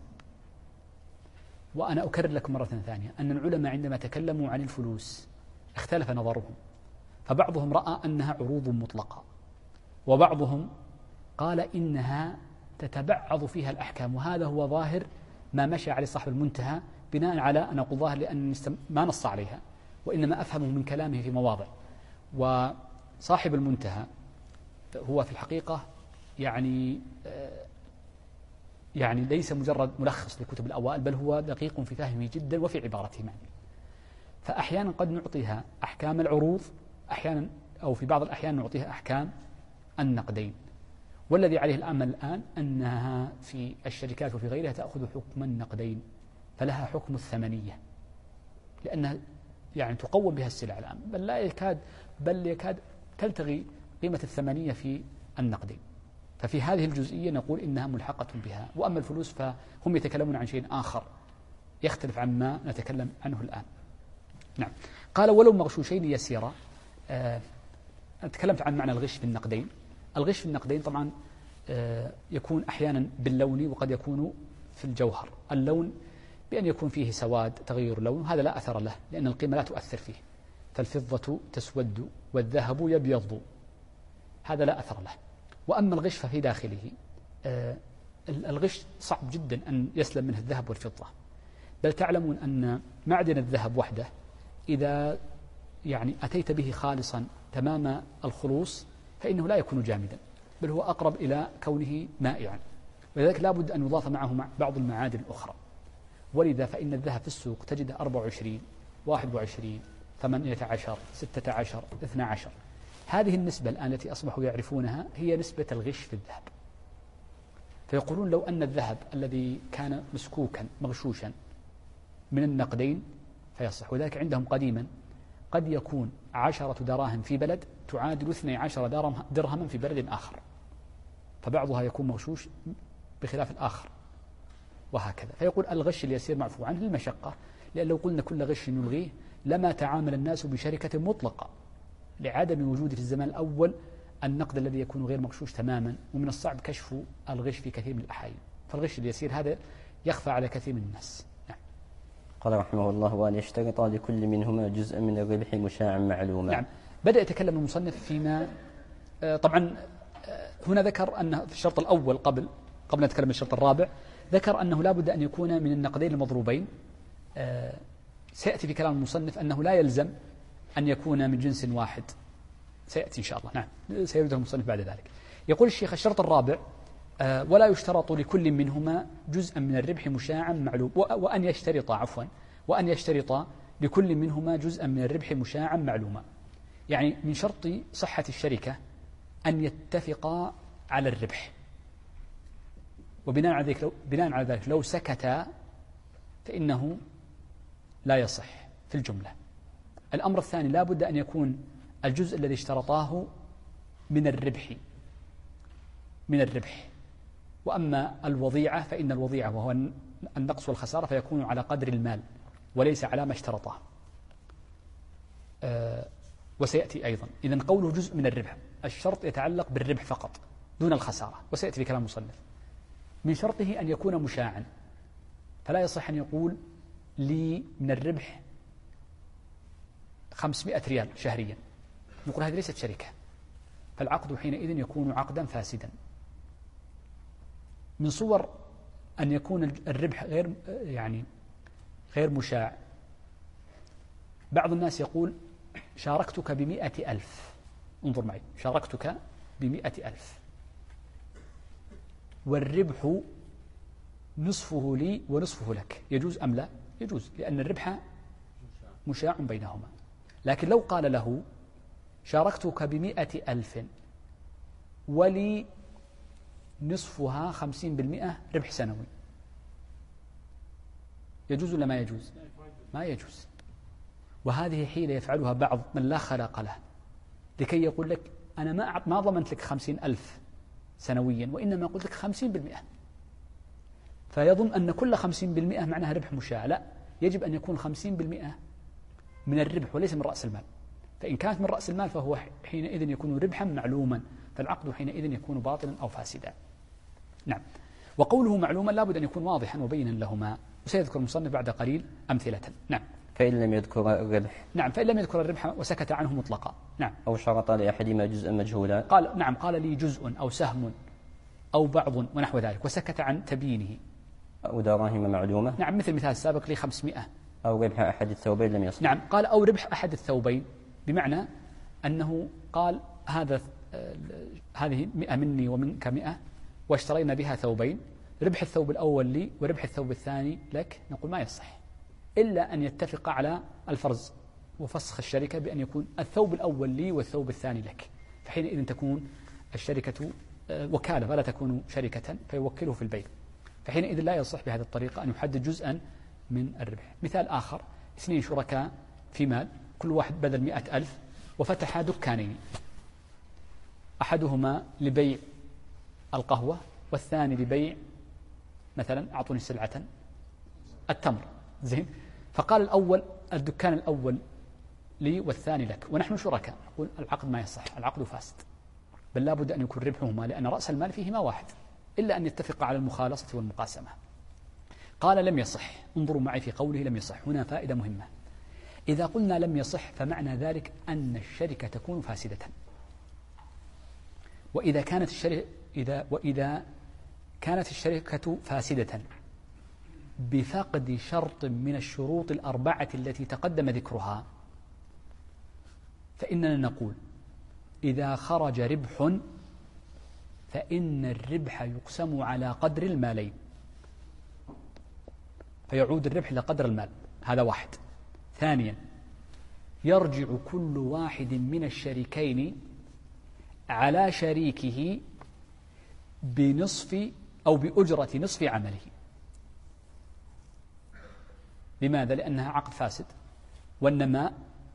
وأنا أكرر لكم مرة ثانية أن العلماء عندما تكلموا عن الفلوس اختلف نظرهم، فبعضهم رأى أنها عروض مطلقة، وبعضهم قال إنها تتبعض فيها الأحكام، وهذا هو ظاهر ما مشى عليه صاحب المنتهى، بناء على أن أقول ظاهر لأن ما نص عليها، وإنما أفهمه من كلامه في مواضع. وصاحب المنتهى هو في الحقيقة يعني ليس مجرد ملخص لكتب الأوائل، بل هو دقيق في فهمه جدا وفي عبارته معي. فأحيانا قد نعطيها أحكام العروض، أحيانا أو في بعض الأحيان نعطيها أحكام النقدين. والذي عليه الأمل الآن أنها في الشركات وفي غيرها تأخذ حكم النقدين، فلها حكم الثمنية، لأنها يعني تقوم بها السلع الآن، بل يكاد تلتغي قيمة الثمنية في النقدين. ففي هذه الجزئية نقول إنها ملحقة بها. وأما الفلوس فهم يتكلمون عن شيء آخر يختلف عما نتكلم عنه الآن. نعم. قال ولو مغشوشين يسيرا. تكلمت عن معنى الغش في النقدين. الغش في النقدين طبعا يكون أحيانا باللون وقد يكون في الجوهر. اللون بأن يكون فيه سواد، تغير لون، هذا لا أثر له لأن القيمة لا تؤثر فيه. فالفضة تسود والذهب يبيض، هذا لا أثر له. وأما الغش ففي داخله الغش صعب جدا أن يسلم منه الذهب والفضة، بل تعلمون أن معدن الذهب وحده إذا يعني أتيت به خالصا تمام الخلوص فإنه لا يكون جامدا، بل هو أقرب إلى كونه مائعا، ولذلك لا بد أن يضاف معه مع بعض المعادن الأخرى. ولذا فإن الذهب في السوق تجده 24 21 18 16 12. هذه النسبة الآن التي أصبحوا يعرفونها هي نسبة الغش في الذهب. فيقولون لو أن الذهب الذي كان مسكوكا مغشوشا من النقدين فيصح. وذلك عندهم قديما قد يكون 10 دراهم في بلد تعادل 12 درهما في بلد آخر، فبعضها يكون مغشوش بخلاف الآخر وهكذا. فيقول الغش اليسير معفو عنه للمشقة، لأن لو قلنا كل غش نلغيه لما تعامل الناس بشركة مطلقة، لعدم وجود في الزمان الأول النقد الذي يكون غير مغشوش تماما، ومن الصعب كشف الغش في كثير من الأحايين. فالغش اليسير هذا يخفى على كثير من الناس. نعم. قال رحمه الله وأن يشترط لكل منهما جزءا من الربح مشاعا معلوما. نعم. بدأ يتكلم المصنف فيما طبعا هنا ذكر أن في الشرط الأول قبل أن نتكلم الشرط الرابع ذكر أنه لا بد أن يكون من النقدين المضروبين. سيأتي في كلام المصنف أنه لا يلزم أن يكون من جنس واحد، سيأتي إن شاء الله. نعم، سيرده المصنف بعد ذلك. يقول الشيخ الشرط الرابع ولا يشترط لكل منهما جزءا من الربح مشاعا معلوم. وأن يشترط لكل منهما جزءا من الربح مشاعا معلوما. يعني من شرط صحة الشركة أن يتفقا على الربح، وبناء على ذلك لو سكتا فإنه لا يصح في الجملة. الأمر الثاني لا بد أن يكون الجزء الذي اشترطاه من الربح. وأما الوضيعة فإن الوضيعة وهو النقص والخسارة فيكون على قدر المال وليس على ما اشترطاه. وسيأتي أيضا إذن قوله جزء من الربح، الشرط يتعلق بالربح فقط دون الخسارة، وسيأتي في كلام المصنف. من شرطه أن يكون مشاعا، فلا يصح أن يقول لي من الربح 500 ريال شهريا، نقول هذه ليست شركة، فالعقد حينئذ يكون عقدا فاسدا. من صور أن يكون الربح غير مشاع، بعض الناس يقول شاركتك ب100,000، انظر معي، شاركتك ب100,000 والربح نصفه لي ونصفه لك، يجوز أم لا؟ يجوز، لأن الربح مشاع بينهما. لكن لو قال له شاركتك ب100,000 ولي نصفها 50% ربح سنوي، يجوز ولا ما يجوز؟ ما يجوز. وهذه حيلة يفعلها بعض من لا خلاق له، لكي يقول لك أنا ما ضمنت لك 50,000 سنويا، وإنما قلت لك 50%، فيظن أن كل 50% معناها ربح مشاع. لا، يجب أن يكون 50% من الربح وليس من رأس المال. فإن كانت من رأس المال فهو حينئذ يكون ربحا معلوما، فالعقد حينئذ يكون باطلا أو فاسدا. نعم. وقوله معلوما لابد أن يكون واضحا وبينا لهما، وسيذكر المصنف بعد قليل أمثلة. نعم. فإن لم يذكر الربح. نعم، فإن لم يذكر الربح وسكت عنه مطلقا. نعم. أو شرط لأحدهما جزءا مجهولا. قال نعم، قال لي جزء أو سهم أو بعض ونحو ذلك، وسكت عن تبيينه. أو دراهم معلومة. نعم، مثل مثال السابق لي 500. أو ربح أحد الثوبين لم يصح. نعم، قال أو ربح أحد الثوبين، بمعنى أنه قال هذه 100 مني ومنك 100، واشترينا بها ثوبين، ربح الثوب الأول لي وربح الثوب الثاني لك. نقول ما يصح إلا أن يتفق على الفرز وفسخ الشركة بأن يكون الثوب الأول لي والثوب الثاني لك، فحينئذ تكون الشركة وكالة ولا تكون شركة، فيوكله في البيع، فحينئذ لا يصح بهذه الطريقة أن يحدد جزءا من الربح. مثال آخر، 2 شركاء في مال، كل واحد بذل 100,000 وفتح دكانين، أحدهما لبيع القهوة والثاني لبيع مثلا أعطوني سلعة التمر، زين، فقال الأول الدكان الأول لي والثاني لك ونحن شركاء، نقول العقد ما يصح، العقد فاسد، بل لا بد أن يكون ربحهما، لأن رأس المال فيهما واحد، إلا أن يتفق على المخالصة والمقاسمة. قال لم يصح. انظروا معي في قوله لم يصح، هنا فائدة مهمة. إذا قلنا لم يصح فمعنى ذلك أن الشركة تكون فاسدة، وإذا كانت الشركة فاسدة بفقد شرط من الشروط الأربعة التي تقدم ذكرها، فإننا نقول إذا خرج ربح فإن الربح يقسم على قدر المالين، فيعود الربح إلى قدر المال، هذا واحد. ثانيا، يرجع كل واحد من الشريكين على شريكه بنصف أو بأجرة نصف عمله. لماذا؟ لأنها عقد فاسد، والنماء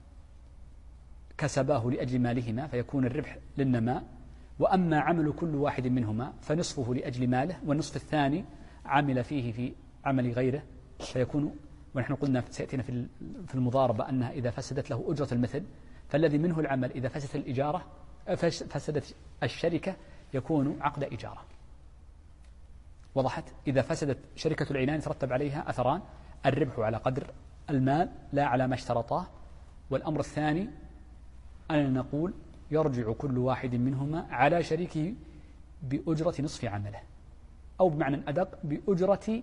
كسباه لأجل مالهما فيكون الربح للنماء، وأما عمل كل واحد منهما فنصفه لأجل ماله، والنصف الثاني عمل فيه في عمل غيره، فيكون، ونحن قلنا سيأتينا في المضاربة أنها إذا فسدت له أجرة المثل، فالذي منه العمل إذا فسدت الإجارة فسدت الشركة يكون عقد إجارة. وضحت؟ إذا فسدت شركة العنان ترتب عليها أثران: الربح على قدر المال لا على ما اشترطاه، والأمر الثاني أن نقول يرجع كل واحد منهما على شريكه بأجرة نصف عمله، أو بمعنى أدق بأجرة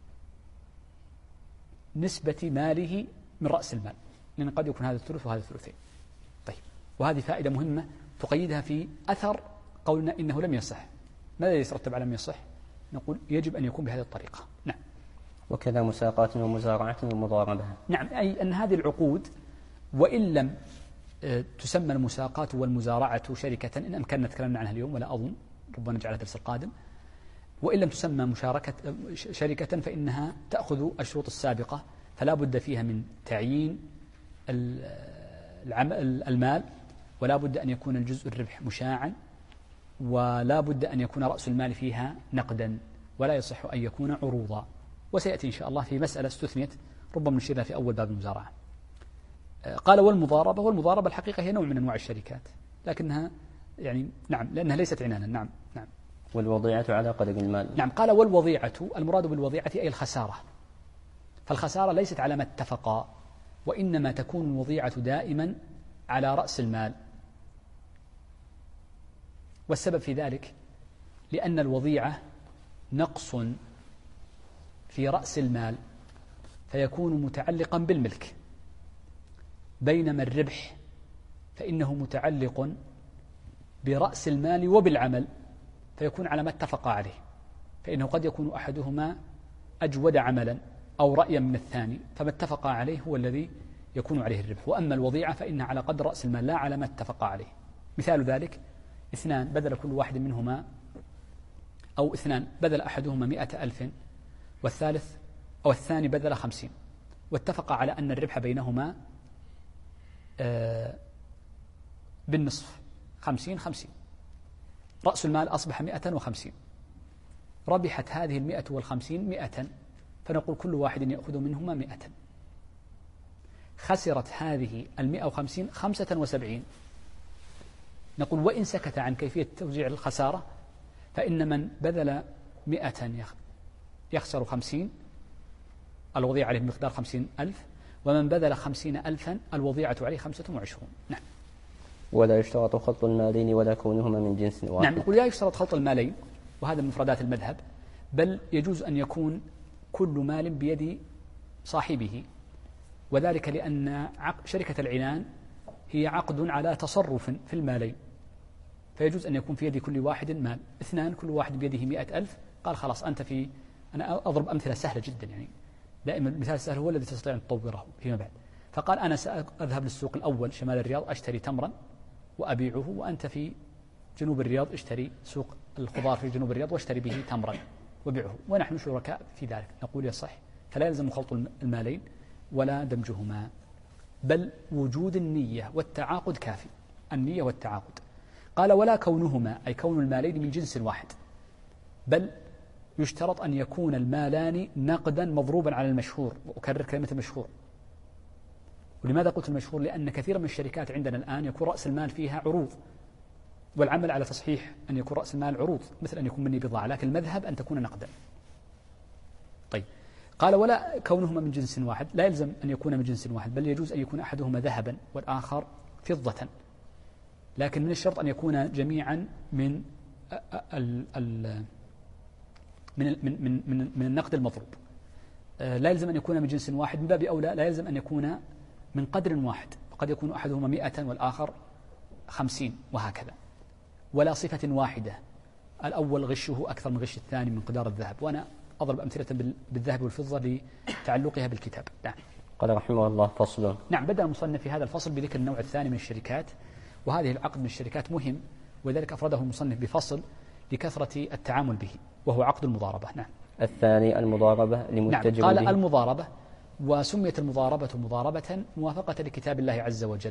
نسبة ماله من رأس المال، لأن قد يكون هذا الثلث وهذا الثلثين. طيب، وهذه فائدة مهمة تقيدها في أثر قولنا إنه لم يصح. ماذا يترتب على لم يصح؟ نقول يجب أن يكون بهذه الطريقة. نعم. وكذا مساقات ومزارعة ومضاربة. نعم، أي أن هذه العقود وإن لم تسمى المساقات والمزارعة شركة، إن أمكننا تكلمنا عنها اليوم ولا أظن، ربما نجعلها الدرس القادم، وإن لم تسمى شركة فإنها تأخذ الشروط السابقة، فلا بد فيها من تعيين المال، ولا بد أن يكون الجزء الربح مشاعا، ولا بد أن يكون رأس المال فيها نقدا، ولا يصح أن يكون عروضا. وسيأتي إن شاء الله في مسألة استثنيت ربما نشيرها في أول باب المزارعة. قال والمضاربة، والمضاربة الحقيقة هي نوع من أنواع الشركات، لكنها يعني نعم لأنها ليست عنانا. نعم. والوضيعة على قدر المال. نعم. قال والوضيعة، المراد بالوضيعة أي الخسارة، فالخسارة ليست على ما اتفقا، وإنما تكون الوضيعة دائما على رأس المال. والسبب في ذلك لأن الوضيعة نقص في رأس المال فيكون متعلقا بالملك، بينما الربح فإنه متعلق برأس المال وبالعمل، فيكون على ما اتفق عليه، فإنه قد يكون أحدهما أجود عملا أو رأيا من الثاني، فما اتفق عليه هو الذي يكون عليه الربح. وأما الوضيعة فإنها على قدر رأس المال لا على ما اتفق عليه. مثال ذلك: 2 بذل كل واحد منهما، أو 2 بذل أحدهما 100,000 والثالث أو الثاني بذل 50، واتفق على أن الربح بينهما بالنصف 50 رأس المال أصبح 150 ربحت هذه 150 100 فنقول كل واحد يأخذ منهما 100 خسرت هذه 150 75 نقول وإن سكت عن كيفية توزيع الخسارة فإن من بذل 100 يخسر 50 الوضيعة عليه بمقدار 50,000 ومن بذل 50,000 الوضيعة عليه 25. نعم. ولا يشترط خلط المالين ولا كونهما من جنس واحد. نعم نقول لا يشترط خلط المالين وهذا من مفردات المذهب بل يجوز أن يكون كل مال بيد صاحبه وذلك لأن شركة العنان هي عقد على تصرف في المالين فيجوز أن يكون في يد كل واحد مال اثنان كل واحد بيده 100,000 قال خلاص أنت في أنا أضرب أمثلة سهلة جدا يعني دائما المثال السهل هو الذي تستطيع أن تطوره فيما بعد فقال أنا سأذهب للسوق الأول شمال الرياض أشتري تمرا وأبيعه وأنت في جنوب الرياض اشتري سوق الخضار في جنوب الرياض واشتري به تمرا وبيعه ونحن شركاء في ذلك نقول يصح فلا يلزم خلط المالين ولا دمجهما بل وجود النية والتعاقد كافي النية والتعاقد قال ولا كونهما أي كون المالين من جنس واحد بل يشترط أن يكون المالان نقدا مضروبا على المشهور وأكرر كلمة المشهور ولماذا قلت المشهور لأن كثيرا من الشركات عندنا الآن يكون رأس المال فيها عروض والعمل على تصحيح أن يكون رأس المال عروض مثل أن يكون مني بضاعة لكن المذهب أن تكون نقدا. طيب قال ولا كونهما من جنس واحد لا يلزم أن يكون من جنس واحد بل يجوز أن يكون أحدهما ذهبا والآخر فضة لكن من الشرط أن يكون جميعا من من النقد المضروب لا يلزم أن يكون من جنس واحد من باب أولى لا يلزم أن يكون من قدر واحد قد يكون أحدهما 100 والآخر 50 وهكذا ولا صفة واحدة الأول غشه أكثر من غش الثاني من قدار الذهب وأنا أضرب أمثلة بالذهب والفضة لتعلقها بالكتاب. نعم. قال رحمه الله فصل. نعم بدأ المصنف في هذا الفصل بذكر النوع الثاني من الشركات وهذه العقد من الشركات مهم وذلك أفرده المصنف بفصل لكثرة التعامل به وهو عقد المضاربة. نعم. الثاني المضاربة لمتجر نعم. قال به. المضاربة وسميت المضاربة مضاربة موافقة لكتاب الله عز وجل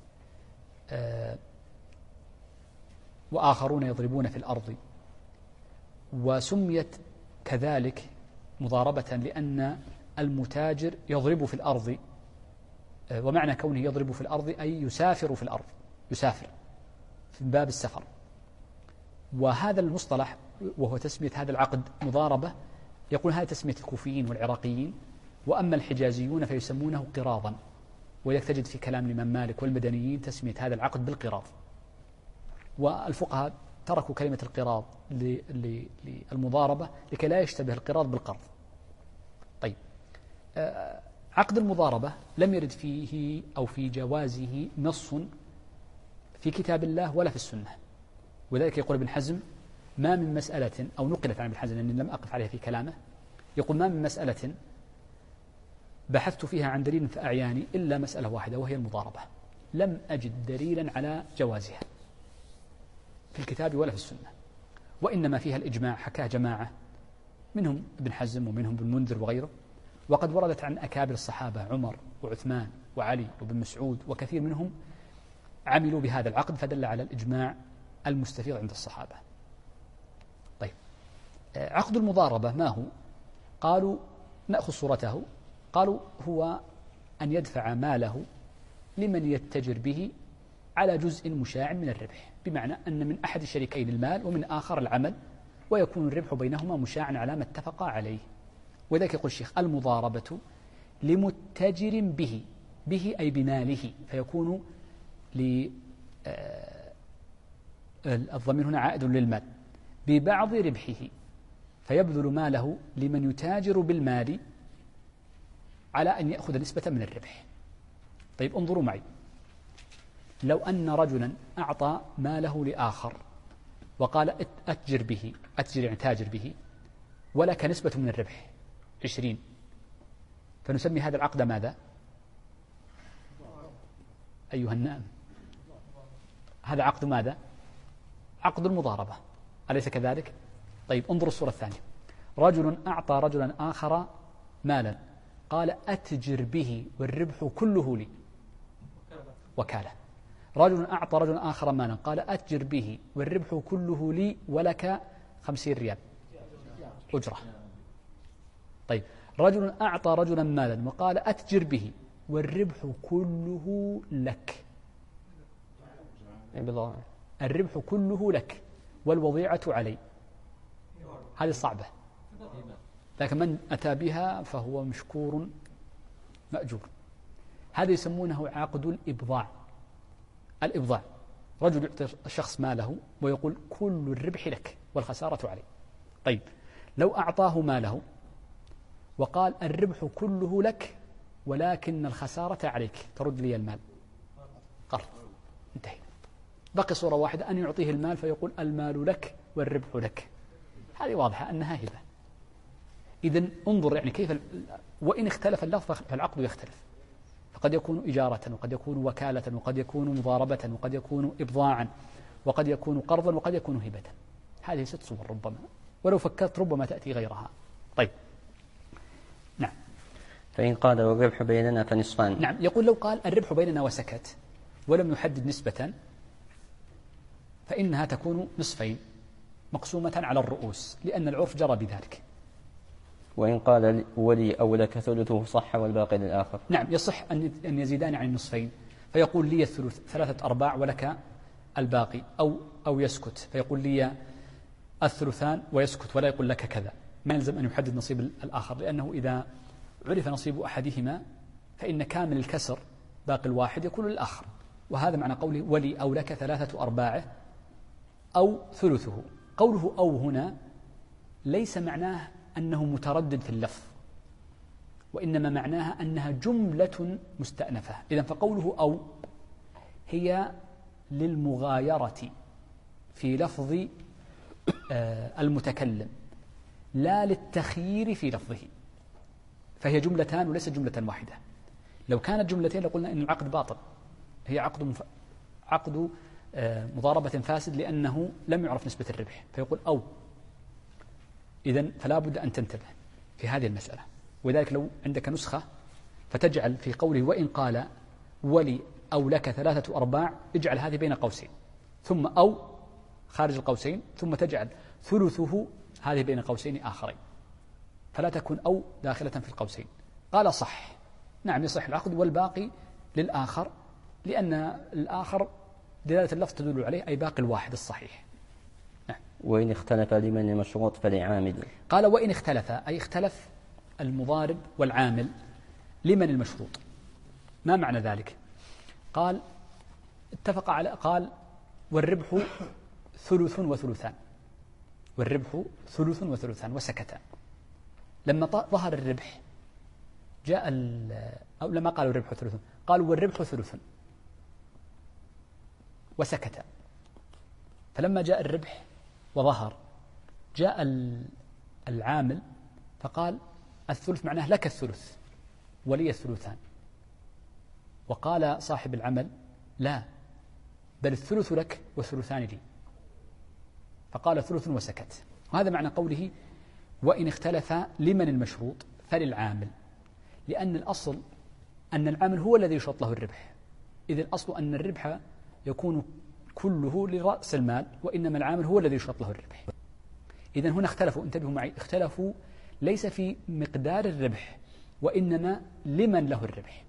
وآخرون يضربون في الأرض وسميت كذلك مضاربة لأن المتاجر يضرب في الأرض ومعنى كونه يضرب في الأرض أي يسافر في الأرض يسافر في باب السفر وهذا المصطلح وهو تسمية هذا العقد مضاربة يقول هذا تسمية الكوفيين والعراقيين وأما الحجازيون فيسمونه قراضا ولذلك تجد في كلام الإمام مالك والمدنيين تسمية هذا العقد بالقراض والفقهاء تركوا كلمة القراض للمضاربة لكي لا يشتبه القراض بالقرض. طيب عقد المضاربة لم يرد فيه أو في جوازه نص في كتاب الله ولا في السنة وذلك يقول ابن حزم ما من مسألة أو نقلت عن ابن حزم لأني لم أقف عليها في كلامه يقول ما من مسألة بحثت فيها عن دليل في أعياني إلا مسألة واحدة وهي المضاربة لم أجد دليلا على جوازها في الكتاب ولا في السنة وإنما فيها الإجماع حكاه جماعة منهم ابن حزم ومنهم ابن منذر وغيره وقد وردت عن أكابر الصحابة عمر وعثمان وعلي وابن مسعود وكثير منهم عملوا بهذا العقد فدل على الإجماع المستفيض عند الصحابة. طيب عقد المضاربة ما هو؟ قالوا نأخذ صورته قالوا هو أن يدفع ماله لمن يتجر به على جزء مشاع من الربح بمعنى أن من أحد الشريكين المال ومن آخر العمل ويكون الربح بينهما مشاعا على ما اتفقا عليه وذلك يقول الشيخ المضاربة لمتجر به أي بماله فيكون الضمير هنا عائد للمال ببعض ربحه فيبذل ماله لمن يتاجر بالمال على أن يأخذ نسبة من الربح. طيب انظروا معي لو أن رجلا أعطى ماله لآخر وقال أتجر يعني تاجر به ولك نسبة من الربح 20 فنسمي هذا العقد ماذا؟ أيها النائم هذا عقد ماذا؟ عقد المضاربة أليس كذلك؟ طيب انظروا الصورة الثانية رجل أعطى رجلا آخر مالا قال أتجر به والربح كله لي وكالة رجل أعطى رجل آخر مالا قال أتجر به والربح كله لي ولك 50 ريال أجرة. طيب رجل أعطى رجلا مالا وقال أتجر به والربح كله لك، الربح كله لك والوضيعة علي، هذه صعبة، لكن من أتى بها فهو مشكور مأجور. هذا يسمونه عقد الإبضاع. الإبضاع رجل يعطي الشخص ماله ويقول كل الربح لك والخسارة علي. طيب لو أعطاه ماله وقال الربح كله لك ولكن الخسارة عليك، ترد لي المال، قرض، انتهي. بقي صورة واحدة أن يعطيه المال فيقول المال لك والربح لك، هذه واضحة أنها هبة. إذن انظر يعني كيف وإن اختلف اللفظ فالعقد يختلف، فقد يكون إجارة وقد يكون وكالة وقد يكون مضاربة وقد يكون إبضاعا وقد يكون قرضا وقد يكون هبة. هذه 6 صور ربما، ولو فكرت ربما تأتي غيرها. طيب نعم. فإن قال والربح بيننا فنصفان. نعم، يقول لو قال الربح بيننا وسكت ولم يحدد نسبة فإنها تكون نصفين مقسومة على الرؤوس لأن العرف جرى بذلك. وإن قال ولي أو لك ثلثه صح والباقي للآخر. نعم يصح أن يزيدان عن النصفين، فيقول لي الثلث 3/4 ولك الباقي، أو يسكت فيقول لي الثلثان ويسكت ولا يقول لك كذا. ما يلزم أن يحدد نصيب الآخر، لأنه إذا عرف نصيب أحدهما فإن كامل الكسر باقي الواحد يكون للآخر. وهذا معنى قوله ولي أو لك 3/4 أو ثلثه. قوله أو هنا ليس معناه أنه متردد في اللفظ، وإنما معناها أنها جملة مستأنفة. إذن فقوله أو هي للمغايرة في لفظ المتكلم لا للتخيير في لفظه، فهي جملتان وليست جملة واحدة. لو كانت جملتين لقلنا إن العقد باطل، هي عقد مضاربة فاسد لأنه لم يعرف نسبة الربح، فيقول أو. إذن فلا بد أن تنتبه في هذه المسألة. ولذلك لو عندك نسخة فتجعل في قوله وإن قال ولي أو لك 3/4 اجعل هذه بين قوسين، ثم أو خارج القوسين، ثم تجعل ثلثه هذه بين قوسين آخرين، فلا تكون أو داخلة في القوسين. قال صح، نعم يصح العقد والباقي للآخر، لأن الآخر دلالة اللفظ تدل عليه أي باقي الواحد الصحيح. وإن اختلف لمن المشروط فلعامل. قال وإن اختلف أي اختلف المضارب والعامل لمن المشروط. ما معنى ذلك؟ قال اتفق على قال والربح 3 وثلثان، والربح 3 وثلثان وسكتا. لما ظهر الربح جاء أو لما قالوا الربح 3 قالوا والربح 3 وسكتا. فلما جاء الربح وظهر جاء العامل فقال الثلث معناه لك الثلث ولي الثلثان. وقال صاحب العمل لا، بل الثلث لك والثلثان لي، فقال 3 وسكت. وهذا معنى قوله وإن اختلف لمن المشروط فللعامل، لأن الأصل أن العامل هو الذي يشرط له الربح، إذ الأصل أن الربح يكون كله لرأس المال، وإنما العامل هو الذي يشرط له الربح. إذن هنا اختلفوا، انتبهوا معي، اختلفوا ليس في مقدار الربح وإنما لمن له الربح،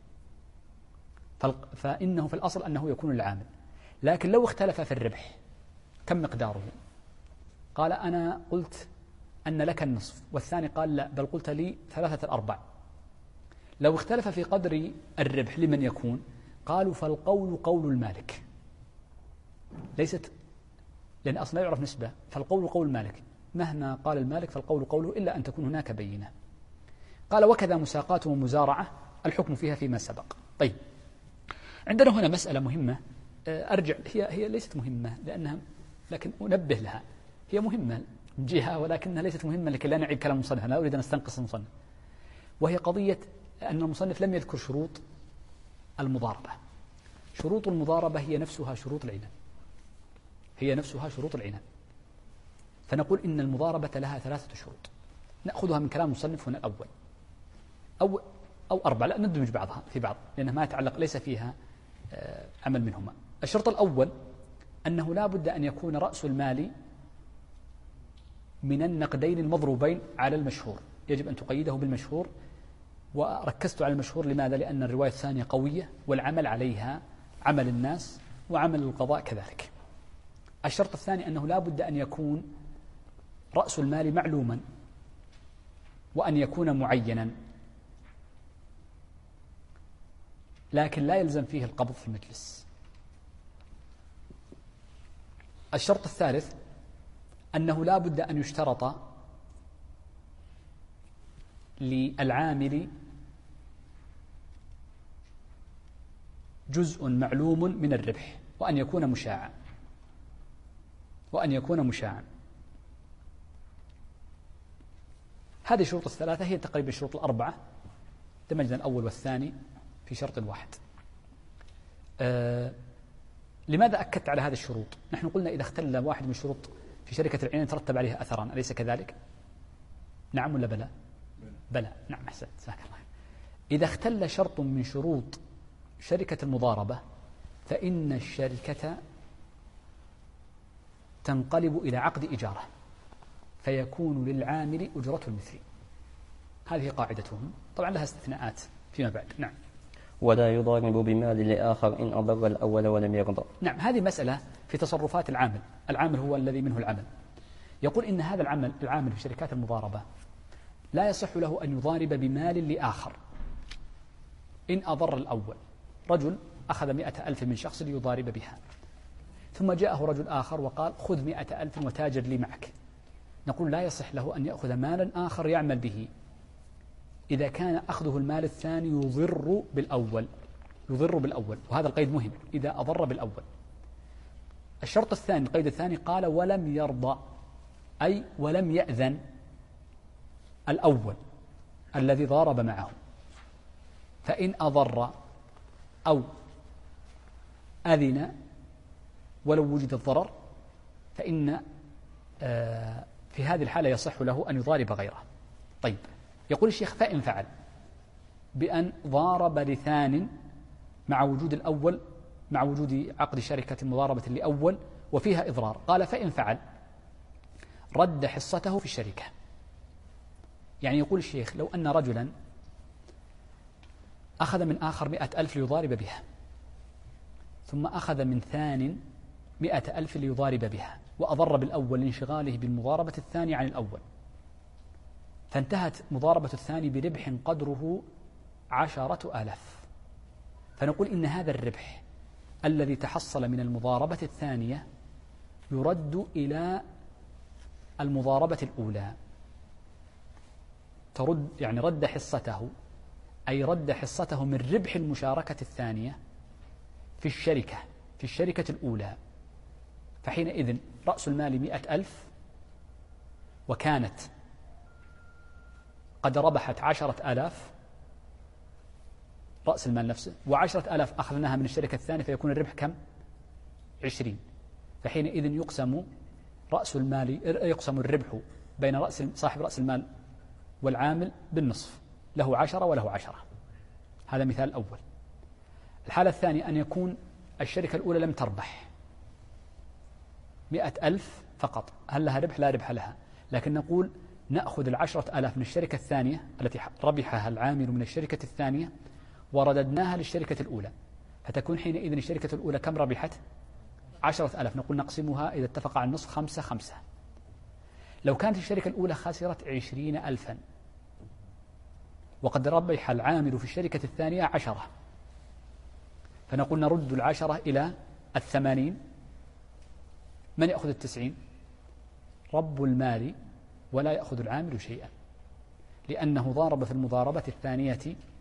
فإنه في الأصل أنه يكون العامل. لكن لو اختلف في الربح كم مقداره، قال أنا قلت أن لك النصف والثاني قال لا بل قلت لي 3/4، لو اختلف في قدر الربح لمن يكون قالوا فالقول قول المالك، ليست لأن أصلا لا يعرف نسبة، فالقول قول المالك، مهما قال المالك فالقول قوله إلا أن تكون هناك بينة. قال وكذا مساقات ومزارعة الحكم فيها فيما سبق. طيب عندنا هنا مسألة مهمة، أرجع هي ليست مهمة لأنها، لكن أنبه لها، هي مهمة من جهة ولكنها ليست مهمة لكي لا نعيد كلام المصنف، لا أريد أن أستنقص المصنف. وهي قضية أن المصنف لم يذكر شروط المضاربة. شروط المضاربة هي نفسها شروط العنان، هي نفسها شروط العنان. فنقول إن المضاربة لها 3 شروط، نأخذها من كلام المصنف هنا الأول أو 4، لا ندمج بعضها في بعض لأنها ما يتعلق ليس فيها عمل منهما. الشرط الأول أنه لا بد أن يكون رأس المال من النقدين المضروبين على المشهور، يجب أن تقيده بالمشهور، وركزت على المشهور لماذا؟ لأن الرواية الثانية قوية والعمل عليها عمل الناس وعمل القضاء كذلك. الشرط الثاني أنه لا بد أن يكون رأس المال معلوما وأن يكون معينا، لكن لا يلزم فيه القبض في المجلس. الشرط الثالث أنه لا بد أن يشترط للعامل جزء معلوم من الربح وأن يكون مشاعا. هذه الشروط الثلاثة هي تقريبا الشروط الأربعة، دمجنا الأول والثاني في شرط واحد. لماذا أكدت على هذه الشروط؟ نحن قلنا إذا اختل واحد من الشروط في شركة العينين ترتب عليها أثران، أليس كذلك؟ نعم ولا بلى؟ بلى. نعم، أحسنت، جزاك الله. إذا اختل شرط من شروط شركة المضاربة فإن الشركة تنقلب إلى عقد إجارة، فيكون للعامل أجرة المثل. هذه قاعدتهم، طبعا لها استثناءات فيما بعد. نعم. ولا يضارب بمال لآخر إن أضر الأول ولم يرضى. نعم، هذه مسألة في تصرفات العامل. العامل هو الذي منه العمل. يقول إن هذا العامل في شركات المضاربة لا يصح له أن يضارب بمال لآخر إن أضر الأول. رجل أخذ 100,000 من شخص ليضارب بها، ثم جاءه رجل آخر وقال خذ 100,000 وتاجر لي معك. نقول لا يصح له أن يأخذ مالا آخر يعمل به إذا كان أخذه المال الثاني يضر بالأول، وهذا القيد مهم، إذا أضر بالأول. الشرط الثاني، القيد الثاني، قال ولم يرضى، أي ولم يأذن الأول الذي ضارب معه، فإن أضر أو أذن ولو وجد الضرر فإن في هذه الحالة يصح له أن يضارب غيره. طيب، يقول الشيخ فإن فعل بأن ضارب لثان مع وجود الأول، مع وجود عقد شركة مضاربة لأول وفيها إضرار، قال فإن فعل رد حصته في الشركة. يعني يقول الشيخ لو أن رجلا أخذ من آخر 100,000 ليضارب بها، ثم أخذ من ثان 100,000 ليضارب بها، وأضر بالأول لانشغاله بالمضاربة الثاني عن الأول، فانتهت مضاربة الثاني بربح قدره 10,000، فنقول إن هذا الربح الذي تحصل من المضاربة الثانية يرد إلى المضاربة الأولى، يعني رد حصته، أي رد حصته من ربح المشاركة الثانية في الشركة الأولى. فحينئذ رأس المال 100,000 وكانت قد ربحت 10,000 رأس المال نفسه، و10,000 أخذناها من الشركة الثانية، فيكون الربح كم؟ 20. فحينئذ يقسم الربح بين صاحب رأس المال والعامل بالنصف، له 10 وله 10. هذا مثال الأول. الحالة الثانية أن يكون الشركة الأولى لم تربح 100,000 فقط، هل لها ربح؟ لا ربح لها، لكن نقول نأخذ 10,000 من الشركة الثانية التي ربحها العامل من الشركة الثانية ورددناها للشركة الأولى، فتكون حينئذ الشركة الأولى كم ربحت؟ 10,000. نقول نقسمها إذا اتفق على النصف 5-5. لو كانت الشركة الأولى خسرت 20,000 وقد ربح العامل في الشركة الثانية 10، فنقول نرد 10 إلى 80. من يأخذ 90؟ رب المال، ولا يأخذ العامل شيئا، لأنه ضارب في المضاربة الثانية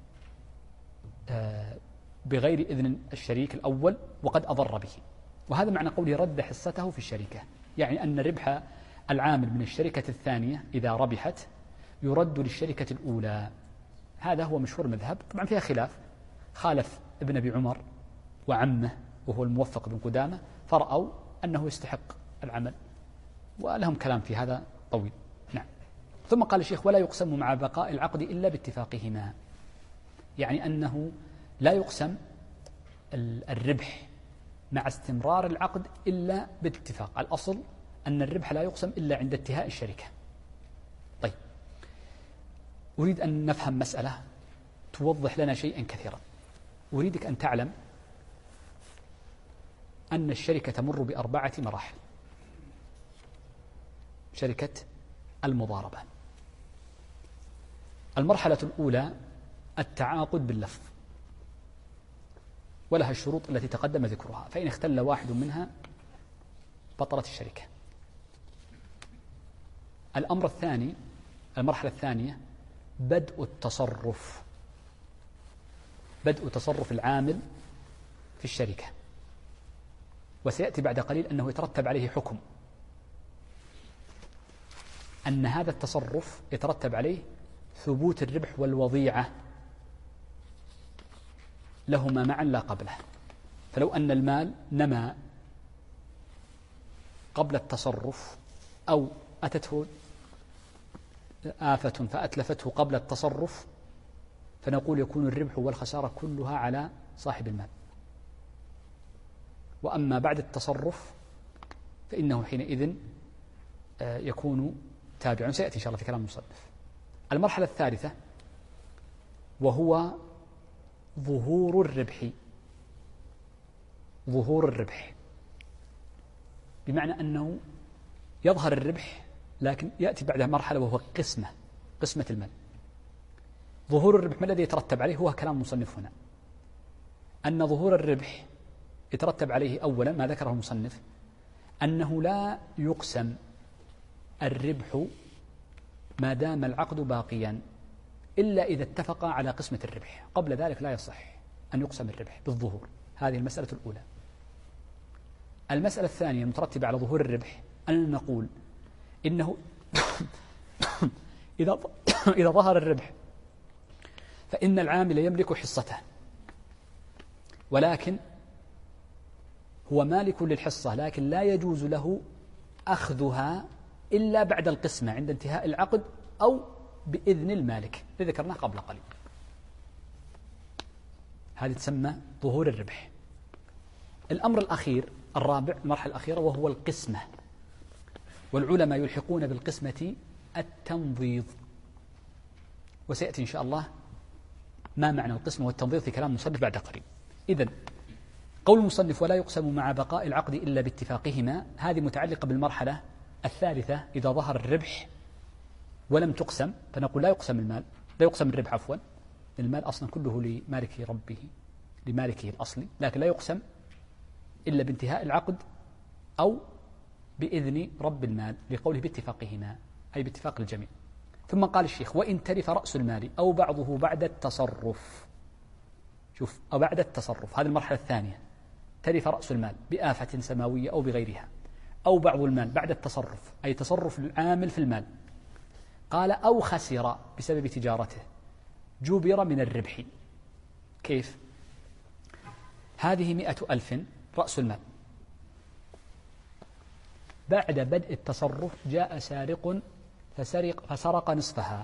بغير إذن الشريك الأول وقد أضر به. وهذا معنى قوله رد حصته في الشركة، يعني أن ربح العامل من الشركة الثانية إذا ربحت يرد للشركة الأولى. هذا هو مشهور المذهب، طبعا فيها خلاف، خالف ابن أبي عمر وعمه وهو الموفق بن قدامة، فرأوا أنه يستحق العمل، ولهم كلام في هذا طويل. نعم. ثم قال الشيخ ولا يقسم مع بقاء العقد إلا باتفاقهما، يعني أنه لا يقسم الربح مع استمرار العقد إلا بالاتفاق. الأصل أن الربح لا يقسم إلا عند انتهاء الشركة. طيب، أريد أن نفهم مسألة توضح لنا شيئا كثيرا. أريدك أن تعلم أن الشركة تمر بأربعة مراحل. شركة المضاربة، المرحلة الأولى التعاقد باللفظ، ولها الشروط التي تقدم ذكرها، فإن اختل واحد منها بطلت الشركة. الأمر الثاني، المرحلة الثانية بدء التصرف، بدء تصرف العامل في الشركة، وسيأتي بعد قليل أنه يترتب عليه حكم، أن هذا التصرف يترتب عليه ثبوت الربح والوضيعة لهما معا لا قبله. فلو أن المال نما قبل التصرف أو أتته آفة فأتلفته قبل التصرف، فنقول يكون الربح والخسارة كلها على صاحب المال. وأما بعد التصرف فإنه حينئذ يكون تابعا، سيأتي إن شاء الله في كلام المصنف. المرحلة الثالثة وهو ظهور الربح، ظهور الربح بمعنى أنه يظهر الربح، لكن يأتي بعدها مرحلة وهو قسمة المال. ظهور الربح ما الذي يترتب عليه؟ هو كلام المصنف هنا، أن ظهور الربح يترتب عليه أولا ما ذكره المصنف، أنه لا يقسم الربح ما دام العقد باقيا إلا إذا اتفق على قسمة الربح، قبل ذلك لا يصح أن يقسم الربح بالظهور. هذه المسألة الأولى. المسألة الثانية المترتبة على ظهور الربح أن نقول إنه إذا ظهر الربح فإن العامل يملك حصته، ولكن هو مالك للحصة، لكن لا يجوز له أخذها إلا بعد القسمة عند انتهاء العقد أو بإذن المالك الذي ذكرناه قبل قليل. هذه تسمى ظهور الربح. الأمر الأخير الرابع، المرحلة الأخيرة، وهو القسمة، والعلماء يلحقون بالقسمة التنضيض، وسيأتي إن شاء الله ما معنى القسمة والتنضيض في كلام المصنف بعد قليل. إذن قول المصنف ولا يقسم مع بقاء العقد إلا باتفاقهما، هذه متعلقة بالمرحلة الثالثة. إذا ظهر الربح ولم تقسم فنقول لا يقسم المال، لا يقسم الربح عفوا، المال أصلا كله لمالك ربه، لمالكه الأصلي، لكن لا يقسم إلا بانتهاء العقد أو بإذن رب المال، لقوله باتفاقهما أي باتفاق الجميع. ثم قال الشيخ وإن تلف رأس المال أو بعضه بعد التصرف، شوف، أو بعد التصرف، هذه المرحلة الثانية، تلف رأس المال بآفة سماوية أو بغيرها، أو بعض المال بعد التصرف أي تصرف العامل في المال. قال أو خسر بسبب تجارته جبر من الربح. كيف؟ هذه 100,000 رأس المال، بعد بدء التصرف جاء سارق فسرق نصفها،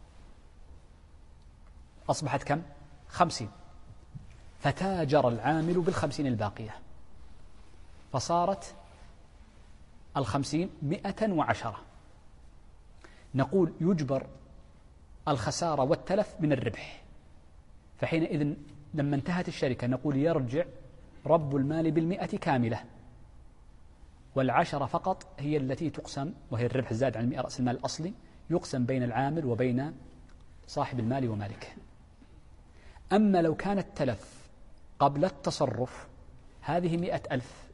أصبحت كم؟ 50، فتاجر العامل بال50 الباقية، فصارت 50 110. نقول يجبر الخسارة والتلف من الربح، فحينئذ لما انتهت الشركة نقول يرجع رب المال 100 كاملة، وال10 فقط هي التي تقسم، وهي الربح الزائد عن 100 رأس المال الأصلي، يقسم بين العامل وبين صاحب المال ومالكه. أما لو كان التلف قبل التصرف، هذه 100,000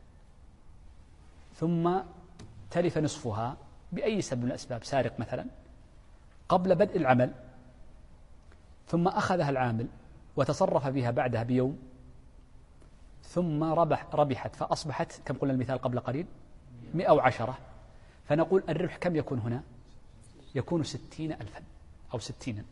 ثم تلف نصفها بأي سبب من الأسباب، سارق مثلا، قبل بدء العمل، ثم أخذها العامل وتصرف بها بعدها بيوم، ثم ربحت فأصبحت كم قلنا المثال قبل قليل 110، فنقول الربح كم يكون هنا؟ يكون 60,000 أو 60،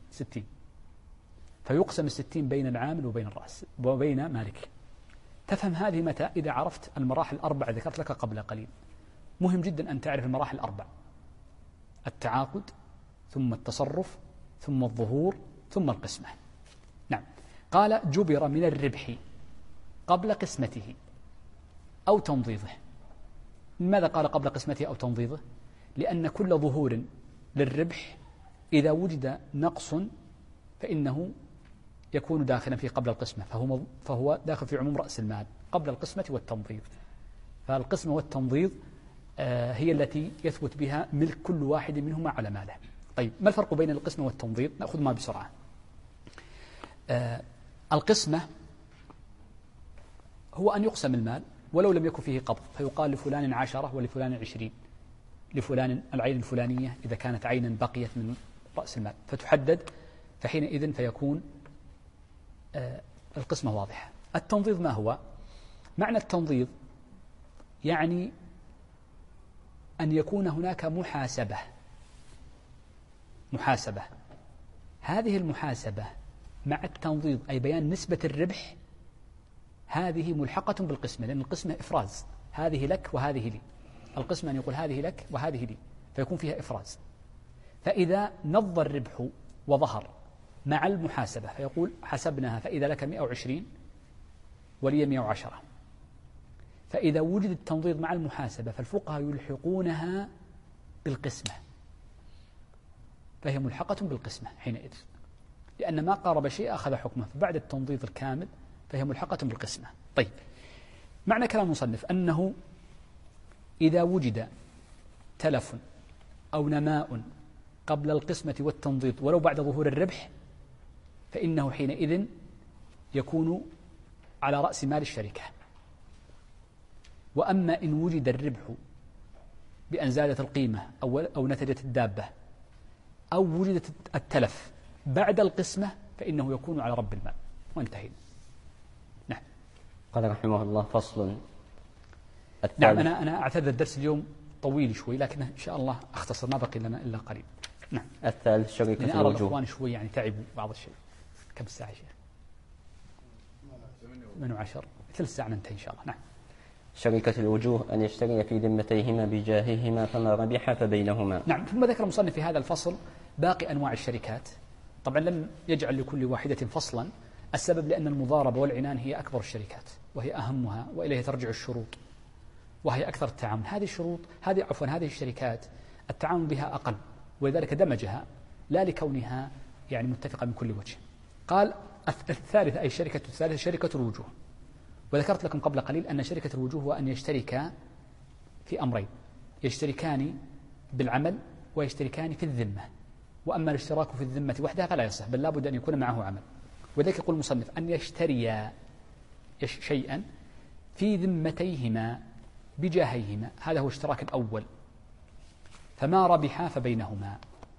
فيقسم 60 بين العامل وبين الرأس وبين مالك. تفهم هذه متى؟ إذا عرفت المراحل الأربع ذكرت لك قبل قليل. مهم جدا أن تعرف المراحل الأربع: التعاقد، ثم التصرف، ثم الظهور، ثم القسمة. نعم. قال جبر من الربح قبل قسمته، أو تنضيضه. لماذا قال قبل قسمته أو تنضيضه؟ لأن كل ظهور للربح إذا وجد نقص فإنه يكون داخلا في قبل القسمة، فهو داخل في عموم رأس المال قبل القسمة والتنضيض. فالقسمة والتنضيض هي التي يثبت بها ملك كل واحد منهما على ماله. طيب، ما الفرق بين القسمة والتنضيض؟ نأخذ ما بسرعة. القسمة هو أن يقسم المال ولو لم يكن فيه قبض، فيقال لفلان 10 ولفلان 20، لفلان العين الفلانية إذا كانت عينا بقيت من رأس المال فتحدد، فحينئذ فيكون القسمة واضحة. التنضيض ما هو؟ معنى التنضيض يعني أن يكون هناك محاسبة. هذه المحاسبة مع التنضيض أي بيان نسبة الربح، هذه ملحقة بالقسمة، لأن القسمة إفراز، هذه لك وهذه لي. القسمة أن يقول هذه لك وهذه لي، فيكون فيها إفراز. فإذا نض الربح وظهر مع المحاسبة فيقول حسبناها فإذا لك 120 ولي 110. فإذا وجد التنضيض مع المحاسبة فالفقهاء يلحقونها بالقسمة، فهي ملحقة بالقسمة حينئذ، لأن ما قارب شيء أخذ حكمه، فبعد التنضيض الكامل فهي ملحقة بالقسمة. طيب، معنى كلام المصنف أنه إذا وجد تلف أو نماء قبل القسمة والتنضيض ولو بعد ظهور الربح فإنه حينئذ يكون على رأس مال الشركة. وأما إن وجد الربح بأن زادت القيمة أو نتجت الدابة أو وجدت التلف بعد القسمة فإنه يكون على رب المال. وانتهينا. نعم. قال رحمه الله: فصل. نعم، أنا أعتذر الدرس اليوم طويل شوي، لكن إن شاء الله أختصر، ما بقي لنا إلا قليل. نعم. الثالث شركة الوجوه. أرى الأخوان شوي يعني تعبوا بعض الشيء. كم الساعة يا شيخ؟ 18 ثلث ساعة ننتهي إن شاء الله. نعم. شركة الوجوه أن يشتري في ذمتيهما بجاههما فما ربح فبينهما. نعم. ثم ذكر المصنف في هذا الفصل باقي أنواع الشركات. طبعا لم يجعل لكل واحدة فصلا، السبب لأن المضاربة والعنان هي أكبر الشركات وهي أهمها، وإليها ترجع الشروط وهي أكثر التعامل. هذه الشركات التعامل بها أقل، ولذلك دمجها لا لكونها يعني متفقة من كل وجه. قال الثالثة، أي الشركة الثالثة شركة الوجوه. وذكرت لكم قبل قليل أن شركة الوجوه هو أن يشتركا في أمرين: يشتركان بالعمل ويشتركان في الذمة. وأما الاشتراك في الذمة وحدها فلا يصح، بل لا بد أن يكون معه عمل. وذلك يقول المصنف أن يشتريا شيئا في ذمتيهما بجاهيهما، هذا هو اشتراك الأول، فما ربحا فبينهما.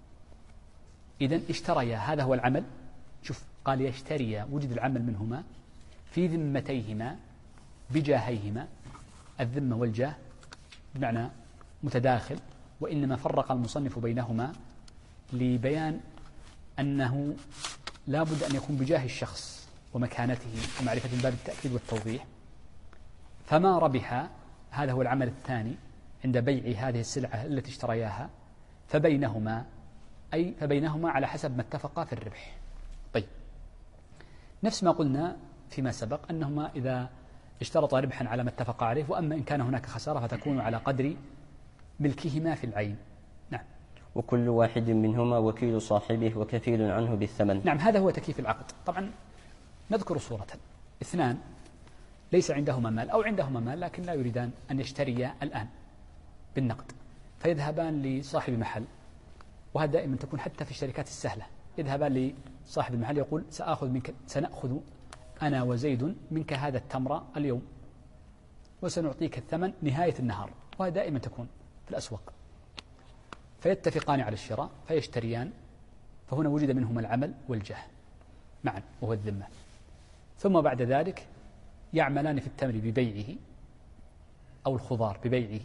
إذن اشتريا، هذا هو العمل. شوف، قال يشتريا، وجد العمل منهما في ذمتيهما بجاهيهما. الذمة والجاه بمعنى متداخل، وإنما فرق المصنف بينهما لبيان أنه لا بد أن يكون بجاه الشخص ومكانته ومعرفة من باب التأكيد والتوضيح. فما ربح، هذا هو العمل الثاني عند بيع هذه السلعة التي اشترياها، فبينهما، أي فبينهما على حسب ما اتفقا في الربح. طيب، نفس ما قلنا فيما سبق أنهما إذا اشترطا ربحا على ما اتفقا عليه، وأما إن كان هناك خسارة فتكون على قدر ملكهما في العين. نعم. وكل واحد منهما وكيل صاحبه وكفيل عنه بالثمن. نعم، هذا هو تكييف العقد. طبعا نذكر صورة: اثنان ليس عندهما مال أو عندهما مال لكن لا يريدان أن يشتريا الآن بالنقد، فيذهبان لصاحب محل، وهذا دائما تكون حتى في الشركات السهلة. يذهبان لصاحب المحل يقول: سنأخذ أنا وزيد منك هذا التمر اليوم وسنعطيك الثمن نهاية النهار، وهذا دائما تكون في الأسواق. فيتفقان على الشراء فيشتريان، فهنا وجد منهما العمل والجاه معا وهو الذمة. ثم بعد ذلك يعملان في التمر ببيعه أو الخضار ببيعه،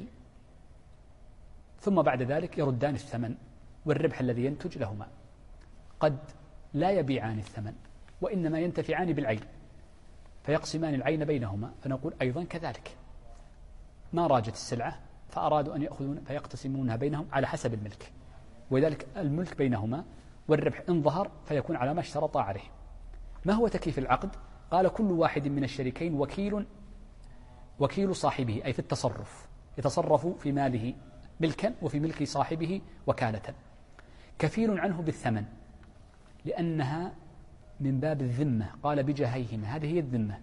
ثم بعد ذلك يردان الثمن والربح الذي ينتج لهما. قد لا يبيعان الثمن وإنما ينتفعان بالعين، فيقسمان العين بينهما. فنقول أيضا كذلك: ما راجت السلعة فأرادوا أن يأخذون فيقتسمونها بينهم على حسب الملك، ولذلك الملك بينهما، والربح إن ظهر فيكون على ما اشترطا عليه. ما هو تكييف العقد؟ قال: كل واحد من الشريكين وكيل وكيل صاحبه أي في التصرف، يتصرف في ماله ملكا وفي ملك صاحبه وكالة. كفيل عنه بالثمن لأنها من باب الذمة، قال بجهيهما، هذه هي الذمة،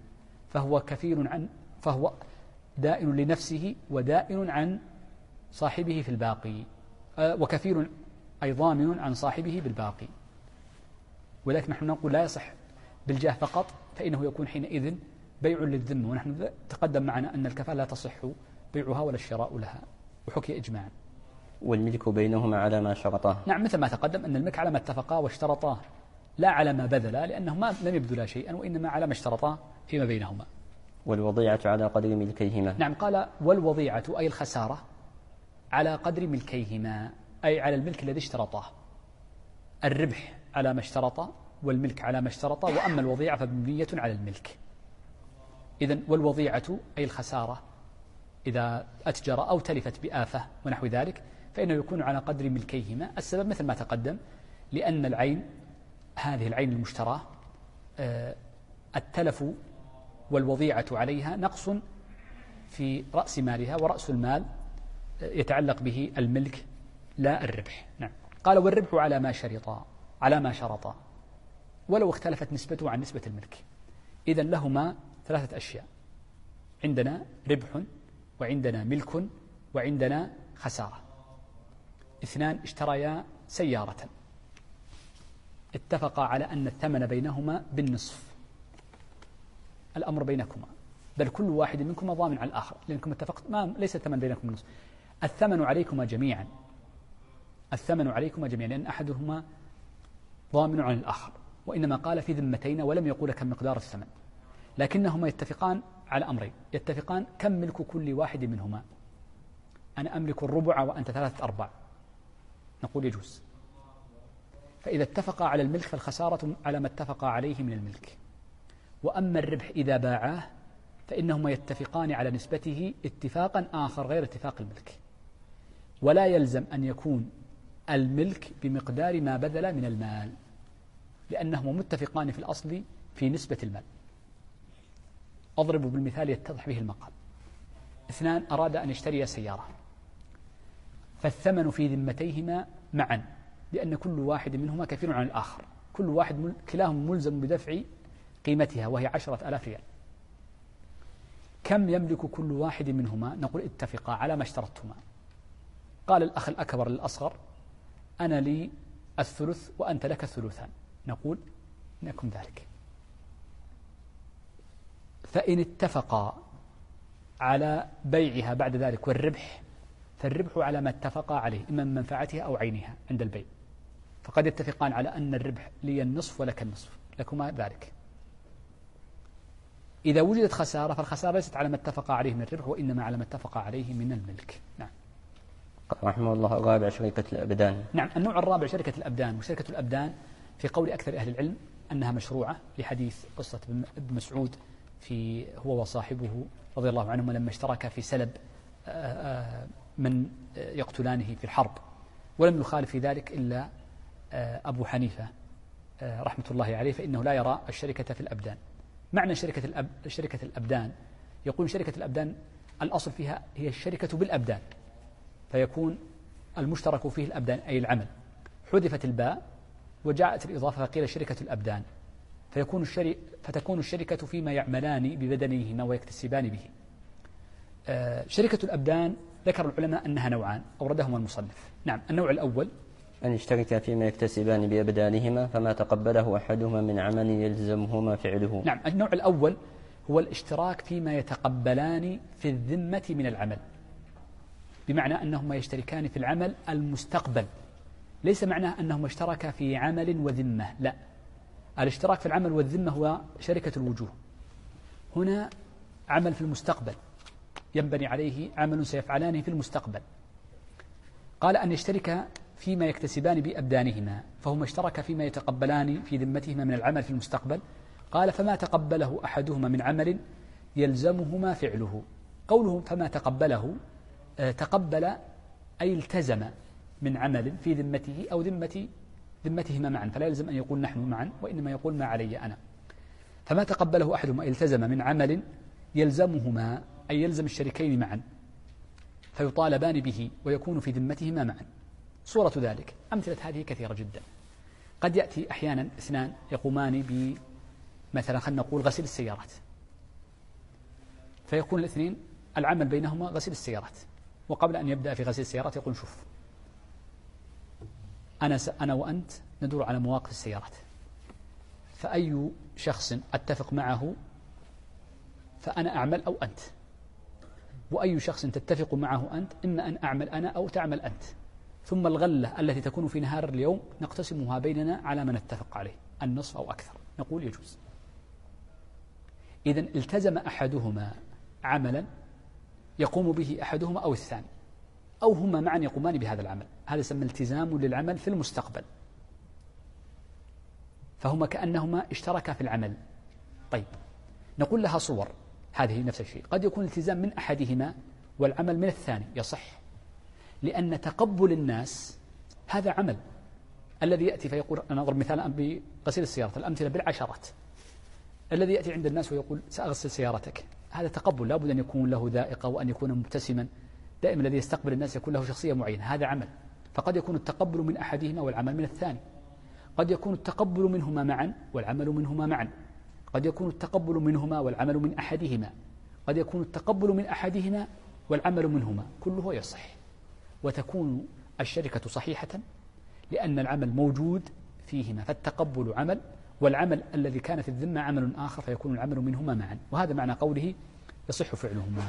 فهو دائن لنفسه ودائن عن صاحبه في الباقي، وكفيل أي ضامن عن صاحبه بالباقي. ولكن نحن نقول لا يصح بالجاه فقط، فإنه يكون حينئذ بيع للذمة، ونحن تقدم معنا أن الكفالة لا تصح بيعها ولا الشراء لها، وحكي إجماعا. والملك بينهما على ما شرطاه. نعم، مثل ما تقدم أن الملك على ما اتفقا واشترطاه، لا على ما بذلا، لأنهما لم يبذلا شيئا، وإنما على ما اشترطا فيما بينهما. والوضيعة على قدر ملكيهما. نعم، قال والوضيعة أي الخسارة على قدر ملكيهما، أي على الملك الذي اشترطاه. الربح على ما اشترط والملك على ما اشترط، وأما الوضيعة فمبنية على الملك. إذن والوضيعة أي الخسارة إذا أتجر أو تلفت بآفة ونحو ذلك فإنه يكون على قدر ملكيهما. السبب مثل ما تقدم، لأن العين، هذه العين المشتراه، التلف والوضيعة عليها نقص في رأس مالها، ورأس المال يتعلق به الملك لا الربح. نعم. قال والربح على ما شرطا ولو اختلفت نسبته عن نسبة الملك. إذن لهما ثلاثة أشياء: عندنا ربح، وعندنا ملك، وعندنا خسارة. اثنان اشتريا سيارة، اتفقا على أن الثمن بينهما بالنصف، الأمر بينكما، بل كل واحد منكما ضامن على الآخر، لأنكم اتفقتم ليس الثمن بينكم بالنصف، الثمن عليكما جميعا، لأن أحدهما ضامن عن الآخر، وإنما قال في ذمتين ولم يقول كم مقدار الثمن، لكنهما يتفقان على أمرين: يتفقان كم ملك كل واحد منهما، أنا أملك الربع وأنت 3/4، نقول يجوز. فإذا اتفقا على الملك فالخسارة على ما اتفقا عليه من الملك. وأما الربح إذا باعاه فإنهما يتفقان على نسبته اتفاقا آخر غير اتفاق الملك، ولا يلزم أن يكون الملك بمقدار ما بذل من المال، لأنهما متفقان في الأصل في نسبة المال. أضرب بالمثال يتضح به المقال: اثنان أراد أن يشتري سيارة، فالثمن في ذمتيهما معا، لأن كل واحد منهما كفيل عن الآخر، كل واحد كلاهما ملزم بدفع قيمتها وهي 10,000 ريال. كم يملك كل واحد منهما؟ نقول اتفقا على ما اشترطهما. قال الأخ الأكبر للأصغر: أنا لي الثلث وأنت لك الثلثان، نقول لكم ذلك. فإن اتفقا على بيعها بعد ذلك والربح، فالربح على ما اتفقا عليه إما من منفعتها أو عينها عند البيع، فقد يتفقان على أن الربح لي النصف ولك النصف، لكما ذلك. إذا وجدت خسارة فالخسارة ليست على ما اتفق عليه من الربح، وإنما على ما اتفق عليه من الملك. نعم. رحمه الله. الرابع شركة الأبدان. نعم، النوع الرابع شركة الأبدان. وشركة الأبدان في قول أكثر أهل العلم أنها مشروعة لحديث قصة ابن مسعود هو وصاحبه رضي الله عنهما لما اشتركا في سلب من يقتلانه في الحرب، ولم يخالف في ذلك إلا أبو حنيفة رحمة الله عليه، فإنه لا يرى الشركة في الأبدان. معنى شركة الأبدان، يقول شركة الأبدان الأصل فيها هي الشركة بالأبدان، فيكون المشترك فيه الأبدان أي العمل، حذفت الباء وجاءت الإضافة فقيل شركة الأبدان، فتكون الشركة فيما يعملان ببدنيهما ويكتسبان به. شركة الأبدان ذكر العلماء أنها نوعان أوردهما المصنف. نعم، النوع الأول أن يشتركا فيما يكتسبان بأبدانهما، فما تقبله أحدهما من عمل يلزمهما فعله. نعم، النوع الأول هو الاشتراك فيما يتقبلان في الذمة من العمل، بمعنى أنهما يشتركان في العمل المستقبل، ليس معناه أنهما اشتركا في عمل وذمة، لا، الاشتراك في العمل والذمة هو شركة الوجوه. هنا عمل في المستقبل ينبني عليه عمل سيفعلانه في المستقبل. قال أن يشترك فيما يكتسبان بأبدانهما، فهما اشترك فيما يتقبلان في ذمتهما من العمل في المستقبل. قال فما تقبله أحدهما من عمل يلزمهما فعله. قوله فما تقبله، تقبل أي التزم من عمل في ذمته أو ذمتهما معا، فلا يلزم أن يقول نحن معا، وإنما يقول ما علي أنا. فما تقبله أحدهما التزم من عمل يلزمهما أن يلزم الشريكين معا فيطالبان به ويكون في ذمتهما معا. صورة ذلك أمثلة هذه كثيرة جدا. قد يأتي أحيانا اثنان يقومان مثلا خلينا نقول غسيل السيارات، فيكون الاثنين العمل بينهما غسيل السيارات، وقبل أن يبدأ في غسيل السيارات يقول شوف أنا وأنت ندور على مواقف السيارات، فأي شخص أتفق معه فأنا أعمل أو أنت، وأي شخص تتفق معه أنت إما أن أعمل أنا أو تعمل أنت، ثم الغلة التي تكون في نهار اليوم نقتسمها بيننا على ما نتفق عليه، النصف أو أكثر. نقول يجوز. إذن التزم أحدهما عملا يقوم به أحدهما أو الثاني، أو هما معا يقومان بهذا العمل، هذا يسمى التزام للعمل في المستقبل، فهما كأنهما اشتركا في العمل. طيب نقول لها صور، هذه نفس الشيء، قد يكون التزام من أحدهما والعمل من الثاني، يصح، لأن تقبل الناس هذا عمل. الذي يأتي فيقول، أنا أضرب مثال بغسيل السيارة، الأمثلة بالعشرات. الذي يأتي عند الناس ويقول سأغسل سيارتك، هذا تقبل، لا بد أن يكون له ذائقة وأن يكون مبتسما. دائما الذي يستقبل الناس يكون له شخصية معينة، هذا عمل. فقد يكون التقبل من أحدهما والعمل من الثاني، قد يكون التقبل منهما معا والعمل منهما معا، قد يكون التقبل منهما والعمل من أحدهما، قد يكون التقبل من أحدهما والعمل منهما، كله يصح، وتكون الشركة صحيحة لأن العمل موجود فيهما، فالتقبل عمل، والعمل الذي كان في الذمة عمل آخر، فيكون العمل منهما معا. وهذا معنى قوله يصح فعلهما.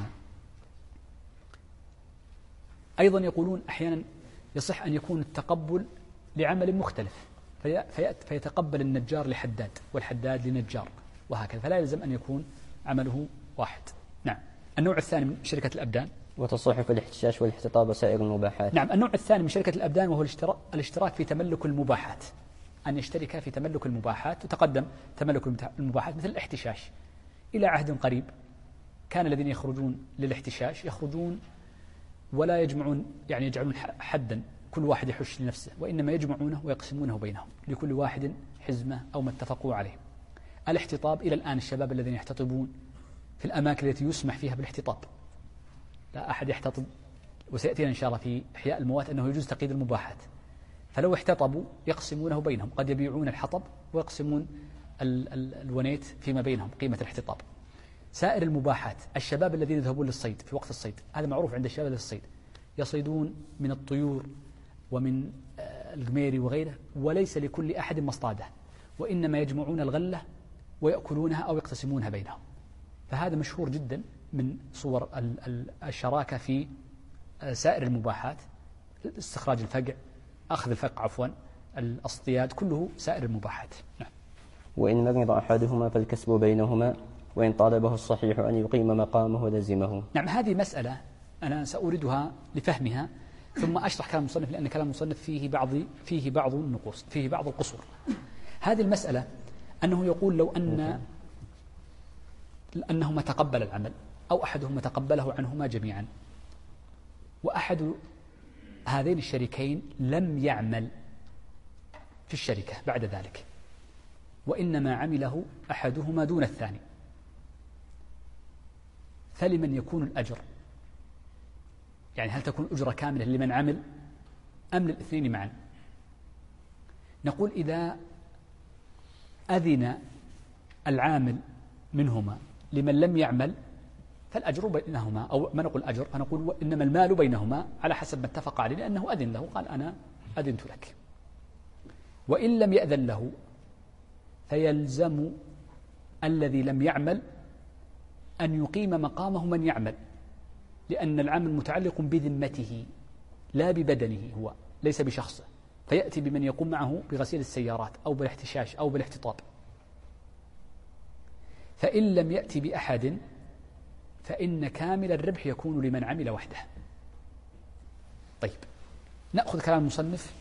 أيضا يقولون أحيانا يصح أن يكون التقبل لعمل مختلف، فيتقبل النجار لحداد والحداد لنجار وهكذا، فلا يلزم أن يكون عمله واحد. نعم. النوع الثاني من شركة الأبدان، وتصح في الاحتشاش والاحتطاب وسائر المباحات. نعم. النوع الثاني من شركة الأبدان وهو الاشتراك في تملك المباحات، أن يشترك في تملك المباحات. وتقدم تملك المباحات مثل الاحتشاش. إلى عهد قريب كان الذين يخرجون للاحتشاش يخرجون ولا يجمعون، يعني يجعلون حدا كل واحد يحش لنفسه، وإنما يجمعونه ويقسمونه بينهم، لكل واحد حزمة أو ما اتفقوا عليه. الاحتطاب إلى الآن الشباب الذين يحتطبون في الأماكن التي يسمح فيها بالاحتطاب، لا أحد يحتطب، وسيأتينا إن شاء الله في إحياء الموات أنه يجوز تقييد المباحات، فلو احتطبوا يقسمونه بينهم، قد يبيعون الحطب ويقسمون الونيت فيما بينهم قيمة الاحتطاب. سائر المباحات، الشباب الذين يذهبون للصيد في وقت الصيد، هذا معروف عند الشباب للصيد، يصيدون من الطيور ومن القميري وغيره، وليس لكل أحد مصطاده، وإنما يجمعون الغلة ويأكلونها أو يقتسمونها بينهم. فهذا مشهور جدا من صور الشراكة في سائر المباحات، استخراج الفقع، أخذ الفقع عفوا، الاصطياد، كله سائر المباحات. نعم. وإن مرض أحدهما فالكسب بينهما، وإن طالبه الصحيح أن يقيم مقامه لزمه. نعم. هذه مسألة أنا سأوردها لفهمها ثم أشرح كلام المصنف، لأن كلام المصنف فيه بعض النقوص، فيه بعض القصور. هذه المسألة أنه يقول لو أنهما تقبل العمل أو أحدهما تقبله عنهما جميعا، وأحد هذين الشريكين لم يعمل في الشركة بعد ذلك، وإنما عمله أحدهما دون الثاني، فلمن يكون الأجر؟ يعني هل تكون أجرة كاملة لمن عمل أم للاثنين معا؟ نقول إذا أذن العامل منهما لمن لم يعمل فالأجر بينهما، أو ما نقول أجر، فنقول إنما المال بينهما على حسب ما اتفق عليه، لأنه أذن له، قال أنا أذنت لك. وإن لم يأذن له فيلزم الذي لم يعمل أن يقيم مقامه من يعمل، لأن العمل متعلق بذمته لا ببدنه، هو ليس بشخصه، فيأتي بمن يقوم معه بغسيل السيارات أو بالاحتشاش أو بالاحتطاب. فإن لم يأتي بأحد فإن كامل الربح يكون لمن عمل وحده. طيب، نأخذ كلام المصنف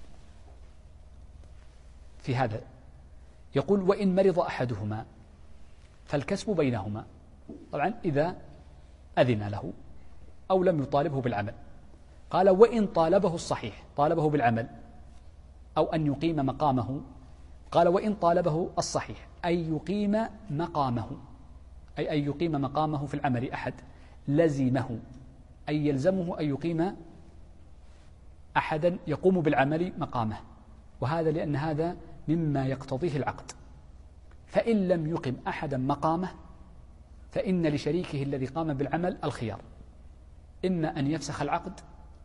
في هذا. يقول وإن مرض أحدهما فالكسب بينهما، طبعا إذا أذن له أو لم يطالبه بالعمل. قال وإن طالبه الصحيح، طالبه بالعمل أو أن يقيم مقامه، قال وإن طالبه الصحيح أي يقيم مقامه، أي أن يقيم مقامه في العمل أحد، لزمه أي يلزمه أن يقيم أحدا يقوم بالعمل مقامه، وهذا لأن هذا مما يقتضيه العقد. فإن لم يقم أحدا مقامه فإن لشريكه الذي قام بالعمل الخيار، إما أن يفسخ العقد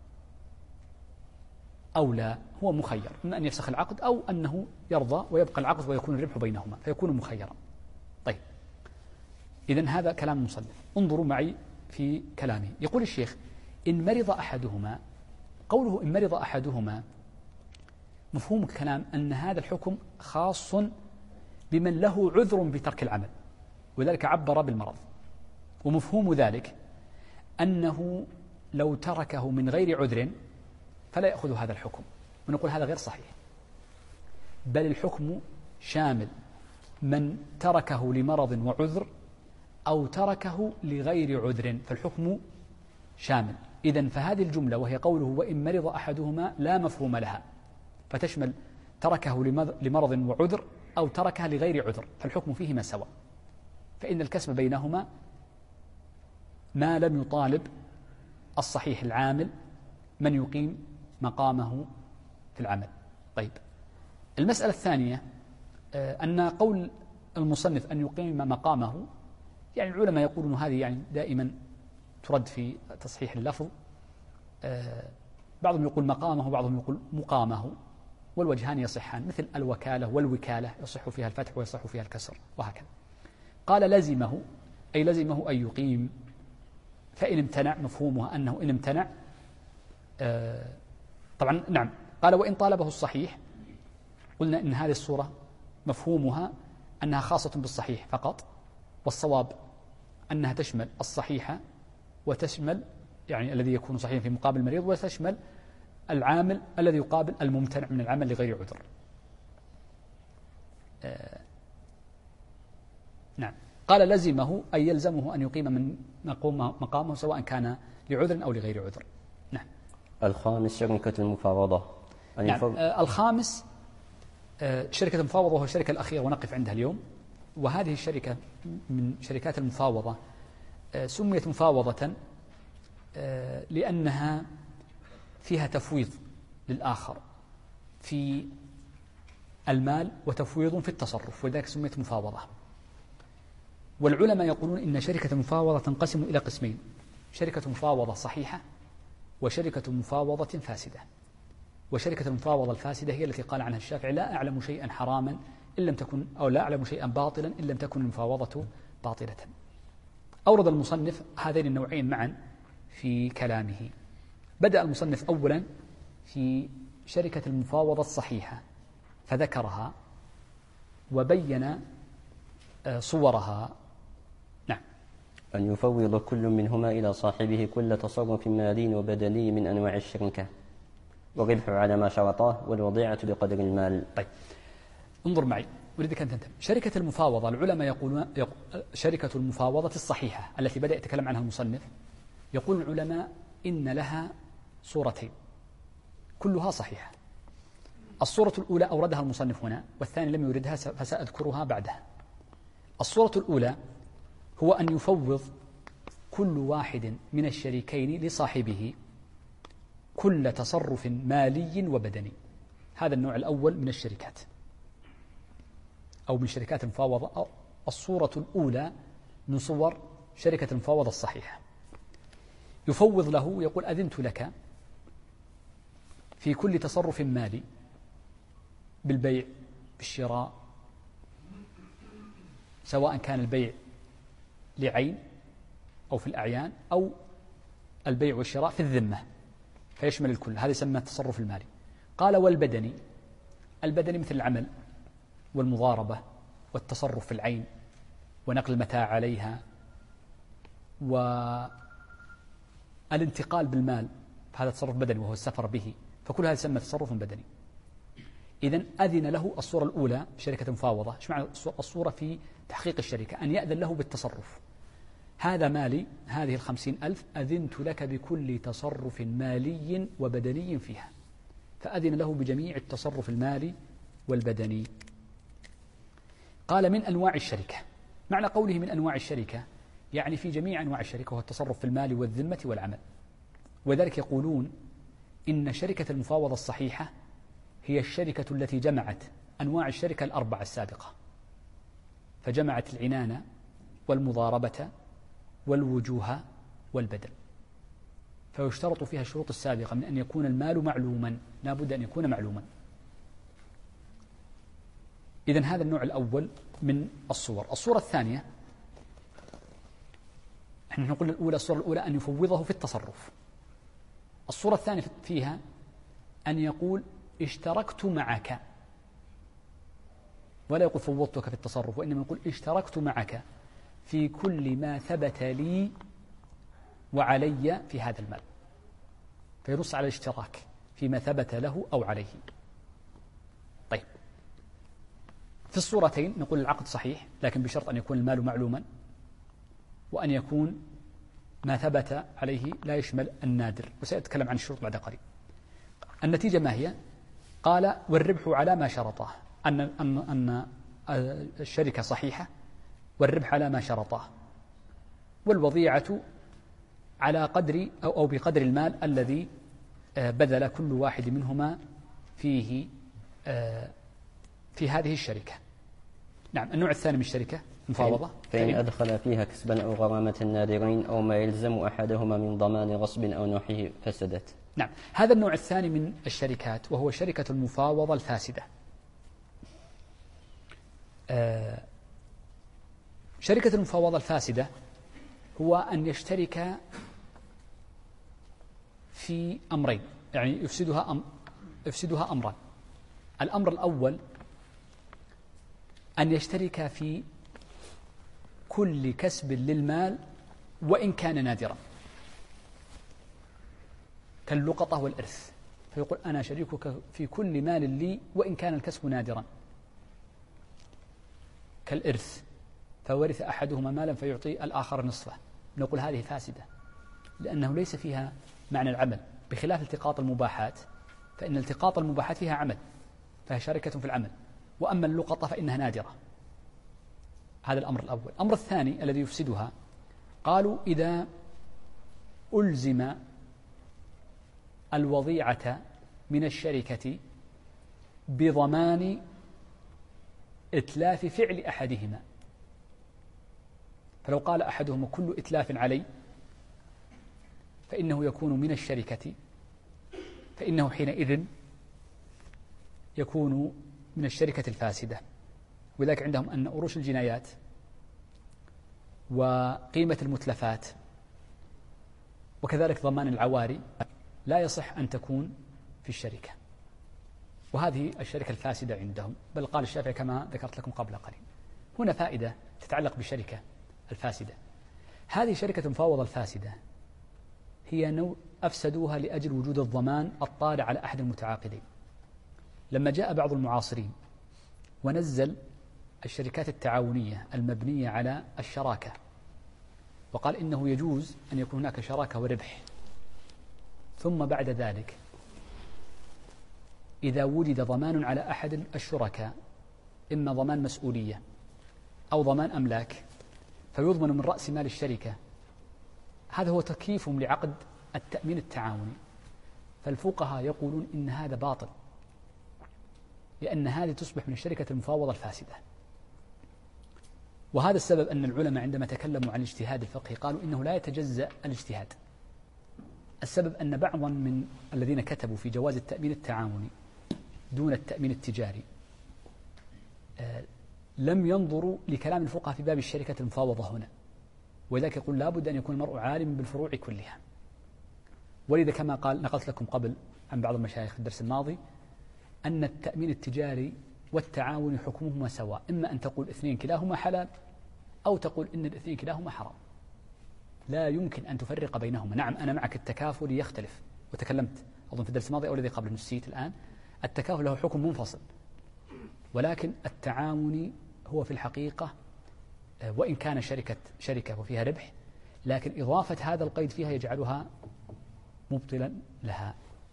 أو لا، هو مخير، إما أن يفسخ العقد أو أنه يرضى ويبقى العقد ويكون الربح بينهما فيكون مخيرا. طيب، إذن هذا كلام المصنف. انظروا معي في كلامه. يقول الشيخ: إن مرض أحدهما. قوله إن مرض أحدهما مفهوم الكلام أن هذا الحكم خاص بمن له عذر بترك العمل، وذلك عبر بالمرض. ومفهوم ذلك أنه لو تركه من غير عذر فلا يأخذ هذا الحكم، ونقول هذا غير صحيح، بل الحكم شامل من تركه لمرض وعذر أو تركه لغير عذر، فالحكم شامل. إذن فهذه الجملة وهي قوله وإن مرض أحدهما لا مفهوم لها، فتشمل تركه لمرض وعذر أو تركها لغير عذر، فالحكم فيهما سواء، فإن الكسب بينهما ما لم يطالب الصحيح العامل من يقيم مقامه في العمل. طيب، المسألة الثانية أن قول المصنف أن يقيم مقامه، يعني العلماء يقولون هذه يعني دائما ترد في تصحيح اللفظ، بعضهم يقول مقامه وبعضهم يقول مقامه، والوجهان يصحان، مثل الوكالة والوكالة يصح فيها الفتح ويصح فيها الكسر وهكذا. قال لزمه أي لزمه أن يقيم، فإن امتنع مفهومها أنه إن امتنع طبعا نعم. قال وإن طالبه الصحيح، قلنا إن هذه الصورة مفهومها أنها خاصة بالصحيح فقط، والصواب أنها تشمل الصحيح وتشمل يعني الذي يكون صحيحا في مقابل المريض، وتشمل العامل الذي يقابل الممتنع من العمل لغير عذر. نعم. قال لزمه أي يلزمه أن يقيم من مقامه سواء كان لعذر أو لغير عذر. نعم. الخامس شركة المفاوضة. نعم. الخامس شركة المفاوضة، وهو الشركة الأخيرة ونقف عندها اليوم. وهذه الشركة من شركات المفاوضة سميت مفاوضة لأنها فيها تفويض للآخر في المال وتفويض في التصرف، ولذلك سميت مفاوضة. والعلماء يقولون إن شركة المفاوضة تنقسم إلى قسمين: شركة مفاوضة صحيحة وشركة مفاوضة فاسدة. وشركة المفاوضة الفاسدة هي التي قال عنها الشافعي لا أعلم شيئا حراما إن لم تكن، أو لا أعلم شيئا باطلا إن لم تكن المفاوضة باطلة. أورد المصنف هذين النوعين معا في كلامه. بدأ المصنف أولا في شركة المفاوضة الصحيحة فذكرها وبين صورها. نعم. أن يفوض كل منهما إلى صاحبه كل تصرف مالي وبدني من أنواع الشركة، والربح على ما شرطاه، والوضيعة بقدر المال. طيب، انظر معي، أريدك أن تنتبه. شركة المفاوضة العلماء يقولون شركة المفاوضة الصحيحة التي بدأ يتكلم عنها المصنف، يقول العلماء إن لها صورتين كلها صحيحة. الصورة الأولى أوردها المصنف هنا، والثانية لم يوردها فسأذكرها بعدها. الصورة الأولى هو أن يفوض كل واحد من الشريكين لصاحبه كل تصرف مالي وبدني. هذا النوع الأول من الشركات أو من شركات المفاوضة. الصورة الأولى من صور شركة المفاوضة الصحيحة. يفوض له، يقول أذنت لك في كل تصرف مالي بالبيع بالشراء، سواء كان البيع لعين أو في الأعيان أو البيع والشراء في الذمة، فيشمل الكل. هذا يسمى التصرف المالي. قال والبدني، البدني مثل العمل والمضاربة والتصرف في العين ونقل المتاع عليها والانتقال بالمال، فهذا تصرف بدني وهو السفر به، فكل هذا يسمى تصرف بدني. إذن أذن له الصورة الأولى شركة مفاوضة. إيش معنى الصورة في تحقيق الشركة؟ أن يأذن له بالتصرف. هذا مالي، هذه 50,000 أذنت لك بكل تصرف مالي وبدني فيها، فأذن له بجميع التصرف المالي والبدني. قال من أنواع الشركة. معنى قوله من أنواع الشركة يعني في جميع أنواع الشركة، وهو التصرف في المال والذمة والعمل. وذلك يقولون إن شركة المفاوضة الصحيحة هي الشركة التي جمعت أنواع الشركة الأربعة السابقة، فجمعت العنان والمضاربة والوجوه والبدل، فيشترط فيها الشروط السابقة من أن يكون المال معلوما، لا بد أن يكون معلوما. إذن هذا النوع الأول من الصور. الصورة الثانية، نحن نقول الصورة الأولى أن يفوضه في التصرف. الصورة الثانية فيها أن يقول اشتركت معك، ولا يقول فوضتك في التصرف، وإنما يقول اشتركت معك في كل ما ثبت لي وعلي في هذا المال، فينص على الاشتراك فيما ثبت له أو عليه. طيب، في الصورتين نقول العقد صحيح، لكن بشرط أن يكون المال معلوما، وأن يكون ما ثبت عليه لا يشمل النادر، وسأتكلم عن الشروط بعد قليل. النتيجة ما هي؟ قال والربح على ما شرطه، أن الشركة صحيحة والربح على ما شرطه، والوضيعة على قدر أو بقدر المال الذي بذل كل واحد منهما فيه في هذه الشركة. نعم. النوع الثاني من الشركة مفاوضة، فإن أدخل فيها كسبا أو غرامة نادرين أو ما يلزم أحدهما من ضمان غصب أو نحيه فسدت. نعم. هذا النوع الثاني من الشركات وهو شركة المفاوضة الفاسدة. شركة المفاوضة الفاسدة هو أن يشترك في أمرين، يعني يفسدها أمران. الأمر الأول أن يشترك في كل كسب للمال وإن كان نادرا، كاللقطة والإرث، فيقول أنا شريكك في كل مال لي وإن كان الكسب نادرا، كالإرث، فورث أحدهما مالا فيعطي الآخر نصفه، نقول هذه فاسدة لأنه ليس فيها معنى العمل، بخلاف التقاط المباحات، فإن التقاط المباحات فيها عمل، فهي شركة في العمل، وأما اللقطة فإنها نادرة. هذا الأمر الأول. الأمر الثاني الذي يفسدها، قالوا إذا ألزم الوضيعة من الشركة بضمان إتلاف فعل أحدهما، فلو قال أحدهما كل إتلاف علي فإنه يكون من الشركة، فإنه حينئذ يكون من الشركة الفاسدة. وذلك عندهم أن أروش الجنايات وقيمة المتلفات وكذلك ضمان العواري لا يصح أن تكون في الشركة، وهذه الشركة الفاسدة عندهم. بل قال الشافعي كما ذكرت لكم قبل قليل. هنا فائدة تتعلق بالشركة الفاسدة. هذه شركة المفاوضة الفاسدة هي أفسدوها لأجل وجود الضمان الطارئ على أحد المتعاقدين. لما جاء بعض المعاصرين ونزل الشركات التعاونية المبنية على الشراكة، وقال إنه يجوز أن يكون هناك شراكة وربح، ثم بعد ذلك إذا وجد ضمان على أحد الشركاء، إما ضمان مسؤولية أو ضمان أملاك، فيضمن من رأس مال الشركة. هذا هو تكييفهم لعقد التأمين التعاوني. فالفقهاء يقولون إن هذا باطل، لأن هذه تصبح من الشركة المفاوضة الفاسدة. وهذا السبب أن العلماء عندما تكلموا عن الاجتهاد الفقهي قالوا إنه لا يتجزأ الاجتهاد. السبب أن بعضا من الذين كتبوا في جواز التأمين التعاوني دون التأمين التجاري لم ينظروا لكلام الفقهاء في باب الشركة المفاوضة هنا، ولذلك يقول لا بد أن يكون المرء عالم بالفروع كلها. ولذا كما قال نقلت لكم قبل عن بعض المشايخ في الدرس الماضي أن التأمين التجاري والتعاون حكمهما سواء، إما أن تقول اثنين كلاهما حلال أو تقول إن الاثنين كلاهما حرام، لا يمكن أن تفرق بينهما. نعم أنا معك التكافل يختلف، وتكلمت أظن في الدرس الماضي أو الذي قبل نسيت الآن، التكافل له حكم منفصل، ولكن التعاون هو في الحقيقة وإن كان شركة وفيها ربح، لكن إضافة هذا القيد فيها يجعلها مبطلا لها.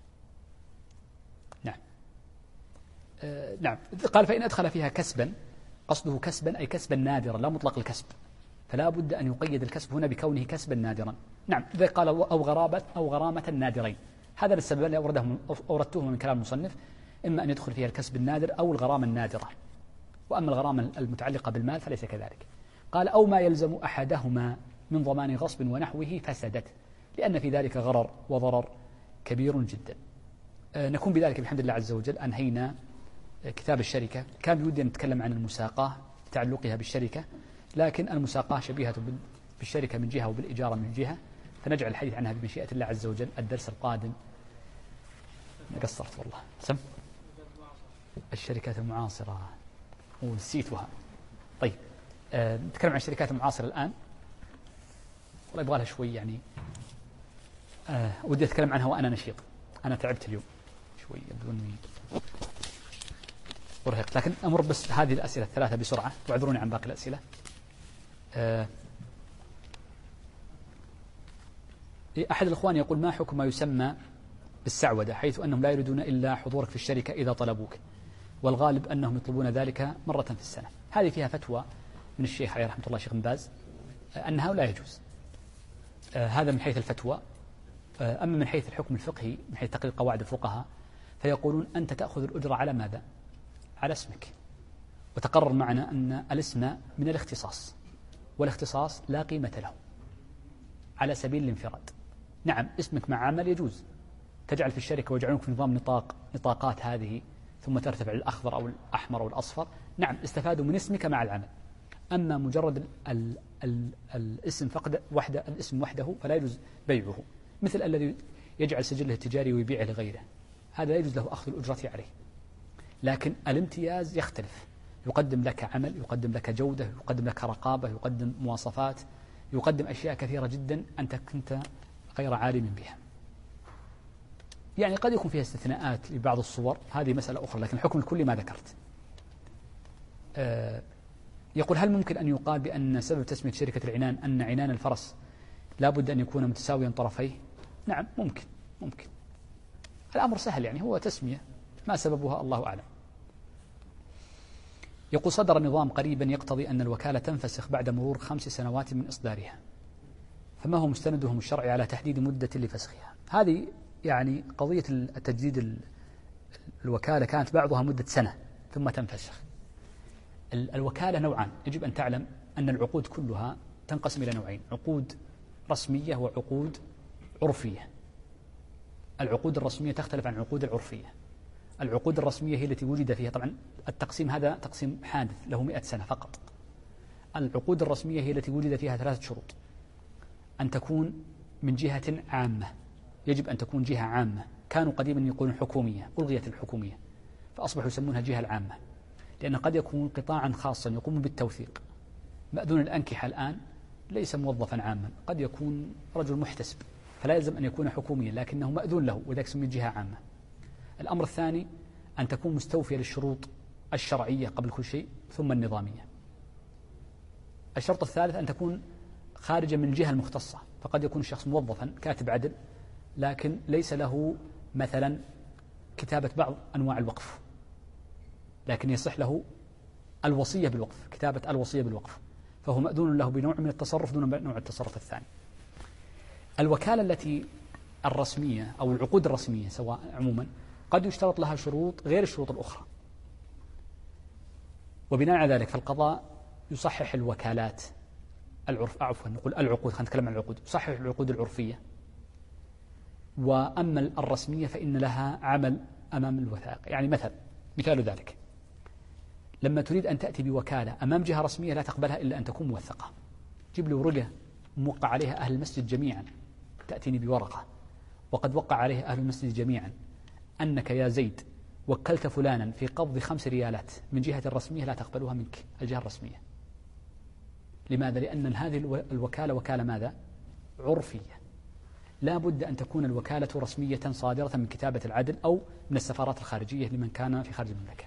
نعم. نعم. قال فإن أدخل فيها كسبا، قصده كسبا أي كسبا نادرا لا مطلق الكسب، فلا بد أن يقيد الكسب هنا بكونه كسبا نادرا. نعم، إذا قال أو غرامة نادرين، هذا السبب الذي أوردته من كلام المصنف، إما أن يدخل فيها الكسب النادر أو الغرامة النادرة، وأما الغرامة المتعلقة بالمال فليس كذلك. قال أو ما يلزم أحدهما من ضمان غصب ونحوه فسدت، لأن في ذلك غرر وضرر كبير جدا. نكون بذلك بحمد الله عز وجل أنهينا كتاب الشركة. كان بودي أن نتكلم عن المساقاة تعلقها بالشركة، لكن المساقاة شبيهة بالشركة من جهة وبالإجارة من جهة، فنجعل الحديث عنها بمشيئة الله عز وجل الدرس القادم. قصرت والله. سم الشركات المعاصرة ونسيتها. طيب نتكلم عن الشركات المعاصرة الآن، والله يبغى لها شوي يعني ودي أتكلم عنها وأنا نشيط. أنا تعبت اليوم شوي، يبدو أني أرهق، لكن أمر بس هذه الأسئلة الثلاثة بسرعة واعذروني عن باقي الأسئلة. أحد الأخوان يقول ما حكم ما يسمى بالسعودة، حيث أنهم لا يريدون إلا حضورك في الشركة إذا طلبوك، والغالب أنهم يطلبون ذلك مرة في السنة. هذه فيها فتوى من الشيخ عليه رحمة الله، الشيخ بن باز، أنها لا يجوز. هذا من حيث الفتوى. أما من حيث الحكم الفقهي، من حيث تقرير قواعد الفقهاء، فيقولون أنت تأخذ الأجرة على ماذا؟ على اسمك. وتقرر معنا أن الاسم من الاختصاص، والاختصاص لا قيمة له على سبيل الانفراد. نعم، اسمك مع عمل يجوز، تجعل في الشركة ويجعلونك في نظام نطاقات هذه ثم ترتفع للأخضر أو الأحمر أو الأصفر. نعم، استفادوا من اسمك مع العمل. أما مجرد الاسم وحده، الاسم وحده فلا يجوز بيعه، مثل الذي يجعل سجله التجاري ويبيعه لغيره، هذا لا يجوز له أخذ الأجرة عليه. لكن الامتياز يختلف، يقدم لك عمل، يقدم لك جودة، يقدم لك رقابة، يقدم مواصفات، يقدم أشياء كثيرة جدا أنت كنت غير عالم بها. يعني قد يكون فيها استثناءات لبعض الصور، هذه مسألة أخرى، لكن الحكم الكلي ما ذكرت. يقول هل ممكن أن يقال بأن سبب تسمية شركة العنان أن عنان الفرس لا بد أن يكون متساويا طرفيه؟ نعم، ممكن. الأمر سهل، يعني هو تسمية، ما سببها الله أعلم. يقول صدر نظام قريبا يقتضي أن الوكالة تنفسخ بعد مرور 5 سنوات من إصدارها، فما هو مستندهم الشرعي على تحديد مدة لفسخها؟ هذه يعني قضية التجديد الوكالة كانت بعضها مدة سنة ثم تنفسخ. الوكالة نوعان، يجب أن تعلم أن العقود كلها تنقسم إلى نوعين: عقود رسمية وعقود عرفية. العقود الرسمية تختلف عن العقود العرفية. العقود الرسمية هي التي وجد فيها، طبعا التقسيم هذا تقسيم حادث له 100 سنة فقط. العقود الرسمية هي التي وجد فيها 3 شروط: أن تكون من جهة عامة، يجب أن تكون جهة عامة. كانوا قديما يقولون حكومية، ألغيت الحكومية فأصبحوا يسمونها جهة العامة، لأن قد يكون قطاعا خاصا يقوم بالتوثيق. مأذون الأنكحة الآن ليس موظفا عاما، قد يكون رجل محتسب، فلا يلزم أن يكون حكوميا، لكنه مأذون له وذلك سمي جهة عامة. الأمر الثاني أن تكون مستوفية للشروط الشرعية قبل كل شيء ثم النظامية. الشرط الثالث أن تكون خارجة من الجهة المختصة، فقد يكون الشخص موظفا كاتب عدل لكن ليس له مثلا كتابة بعض أنواع الوقف، لكن يصح له الوصية بالوقف، كتابة الوصية بالوقف، فهو مأذون له بنوع من التصرف دون نوع التصرف الثاني. الوكالة التي الرسمية أو العقود الرسمية سواء عموما قد يشترط لها شروط غير الشروط الأخرى، وبناء على ذلك فالقضاء يصحح الوكالات نقول العقود، خلينا نتكلم عن العقود، يصحح العقود العرفية. وأما الرسمية فإن لها عمل أمام الوثائق. يعني مثال ذلك، لما تريد أن تأتي بوكالة أمام جهة رسمية لا تقبلها إلا أن تكون موثقة. جيب لي ورقة موقع عليها أهل المسجد جميعا، تأتيني بورقة وقد وقع عليها أهل المسجد جميعا أنك يا زيد وكلت فلانا في قبض 5 ريالات من جهة الرسمية، لا تقبلها منك الجهة الرسمية. لماذا؟ لأن هذه الوكالة وكالة ماذا؟ عرفية. لا بد أن تكون الوكالة رسمية صادرة من كتابة العدل أو من السفارات الخارجية لمن كان في خارج المملكة.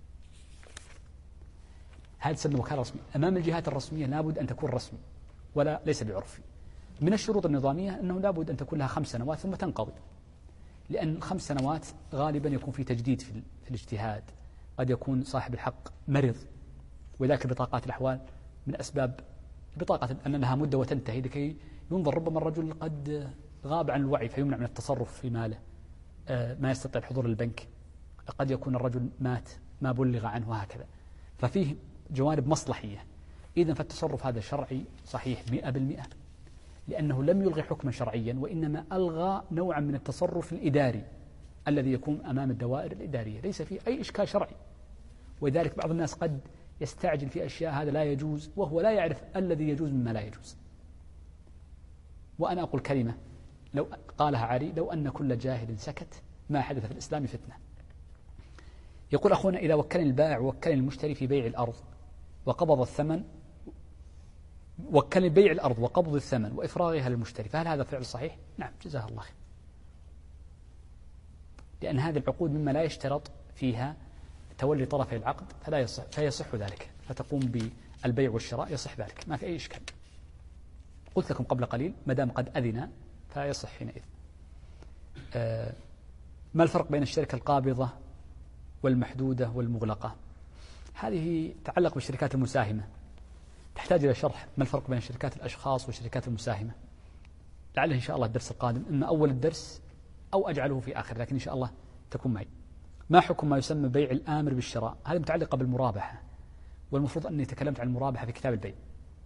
هذه تسمى وكالة رسمية. أمام الجهات الرسمية لا بد أن تكون رسمي ولا ليس بعرفي. من الشروط النظامية أنه لا بد أن تكون لها 5 سنوات ثم تنقضي، لأن 5 سنوات غالبا يكون في تجديد في الاجتهاد، قد يكون صاحب الحق مرض، وذلك بطاقات الأحوال من أسباب بطاقة أن لها مدة وتنتهي لكي ينظر، ربما الرجل قد غاب عن الوعي فيمنع من التصرف في ماله، ما يستطيع الحضور للبنك، قد يكون الرجل مات ما بلغ عنه وهكذا، ففيه جوانب مصلحية. إذن فالتصرف هذا شرعي صحيح 100%، لأنه لم يلغي حكما شرعيا، وإنما ألغى نوعا من التصرف الإداري الذي يكون أمام الدوائر الإدارية، ليس فيه أي إشكال شرعي. ولذلك بعض الناس قد يستعجل في أشياء هذا لا يجوز، وهو لا يعرف الذي يجوز مما لا يجوز. وأنا أقول كلمة لو قالها علي: لو أن كل جاهل سكت ما حدث في الإسلام فتنة. يقول أخونا: إذا وكلني البائع ووكلني المشتري في بيع الأرض وقبض الثمن، وكلني بيع الأرض وقبض الثمن وإفراغها للمشتري، فهل هذا فعل صحيح؟ نعم، جزاه الله خير. لأن هذه العقود مما لا يشترط فيها تولي طرفي العقد فلا يصح، فيصح ذلك، فتقوم بالبيع والشراء، يصح ذلك، ما في أي إشكال. قلت لكم قبل قليل ما دام قد أذن فيصح حينئذ. ما الفرق بين الشركة القابضة والمحدودة والمغلقة؟ هذه تتعلق بالشركات المساهمة، تحتاج إلى شرح. ما الفرق بين شركات الأشخاص والشركات المساهمة؟ لعله إن شاء الله الدرس القادم، إما أول الدرس أو أجعله في آخر، لكن إن شاء الله تكون معي. ما حكم ما يسمى بيع الآمر بالشراء؟ هذه متعلقة بالمرابحة، والمفروض أني تكلمت عن المرابحة في كتاب البيع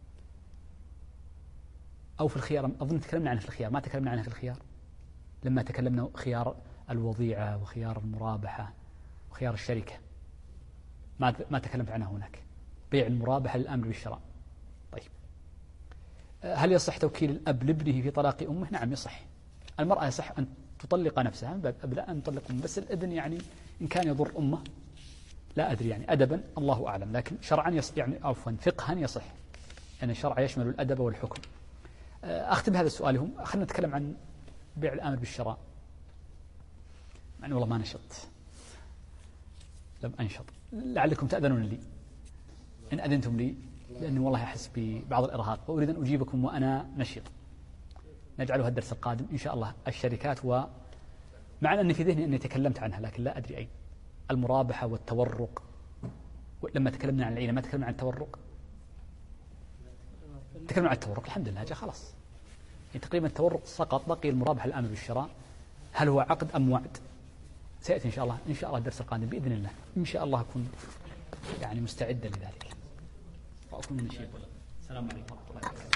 أو في الخيار، أظن تكلمنا عنه في الخيار، ما تكلمنا عنه في الخيار لما تكلمنا خيار الوضيعة وخيار المرابحة وخيار الشركة، ما تكلمت عنها هناك. بيع المرابحة للآمر بالشراء. طيب، هل يصح توكيل الأب لابنه في طلاق أمه؟ نعم يصح. المرأة يصح أن تطلق نفسها من باب أبلاء أن تطلق أمه، بس الابن يعني إن كان يضر أمه لا أدري، يعني أدبا الله أعلم، لكن شرعا يعني عفوا فقها يصح، يعني الشرع يشمل الأدب والحكم. أختم هذا السؤال. هم خلينا نتكلم عن بيع الآمر بالشراء، يعني والله ما نشط، لم أنشط، لعلكم تأذنون لي إن أذنتم لي، لأني والله أحس ببعض الإرهاق وأريد أن أجيبكم وأنا نشيط. نجعلها الدرس القادم إن شاء الله. الشركات، ومع أني في ذهني أني تكلمت عنها لكن لا أدري أين. المرابحة والتورق، لما تكلمنا عن العينة ما تكلمنا عن التورق، تكلمنا عن التورق الحمد لله جاء خلاص، يعني تقريبا التورق سقط، بقي المرابحة الآمر بالشراء. هل هو عقد أم وعد؟ سيأتي إن شاء الله الدرس القادم بإذن الله، إن شاء الله أكون يعني مستعدا لذلك وأكون نشيطا. السلام عليكم ورحمة الله وبركاته.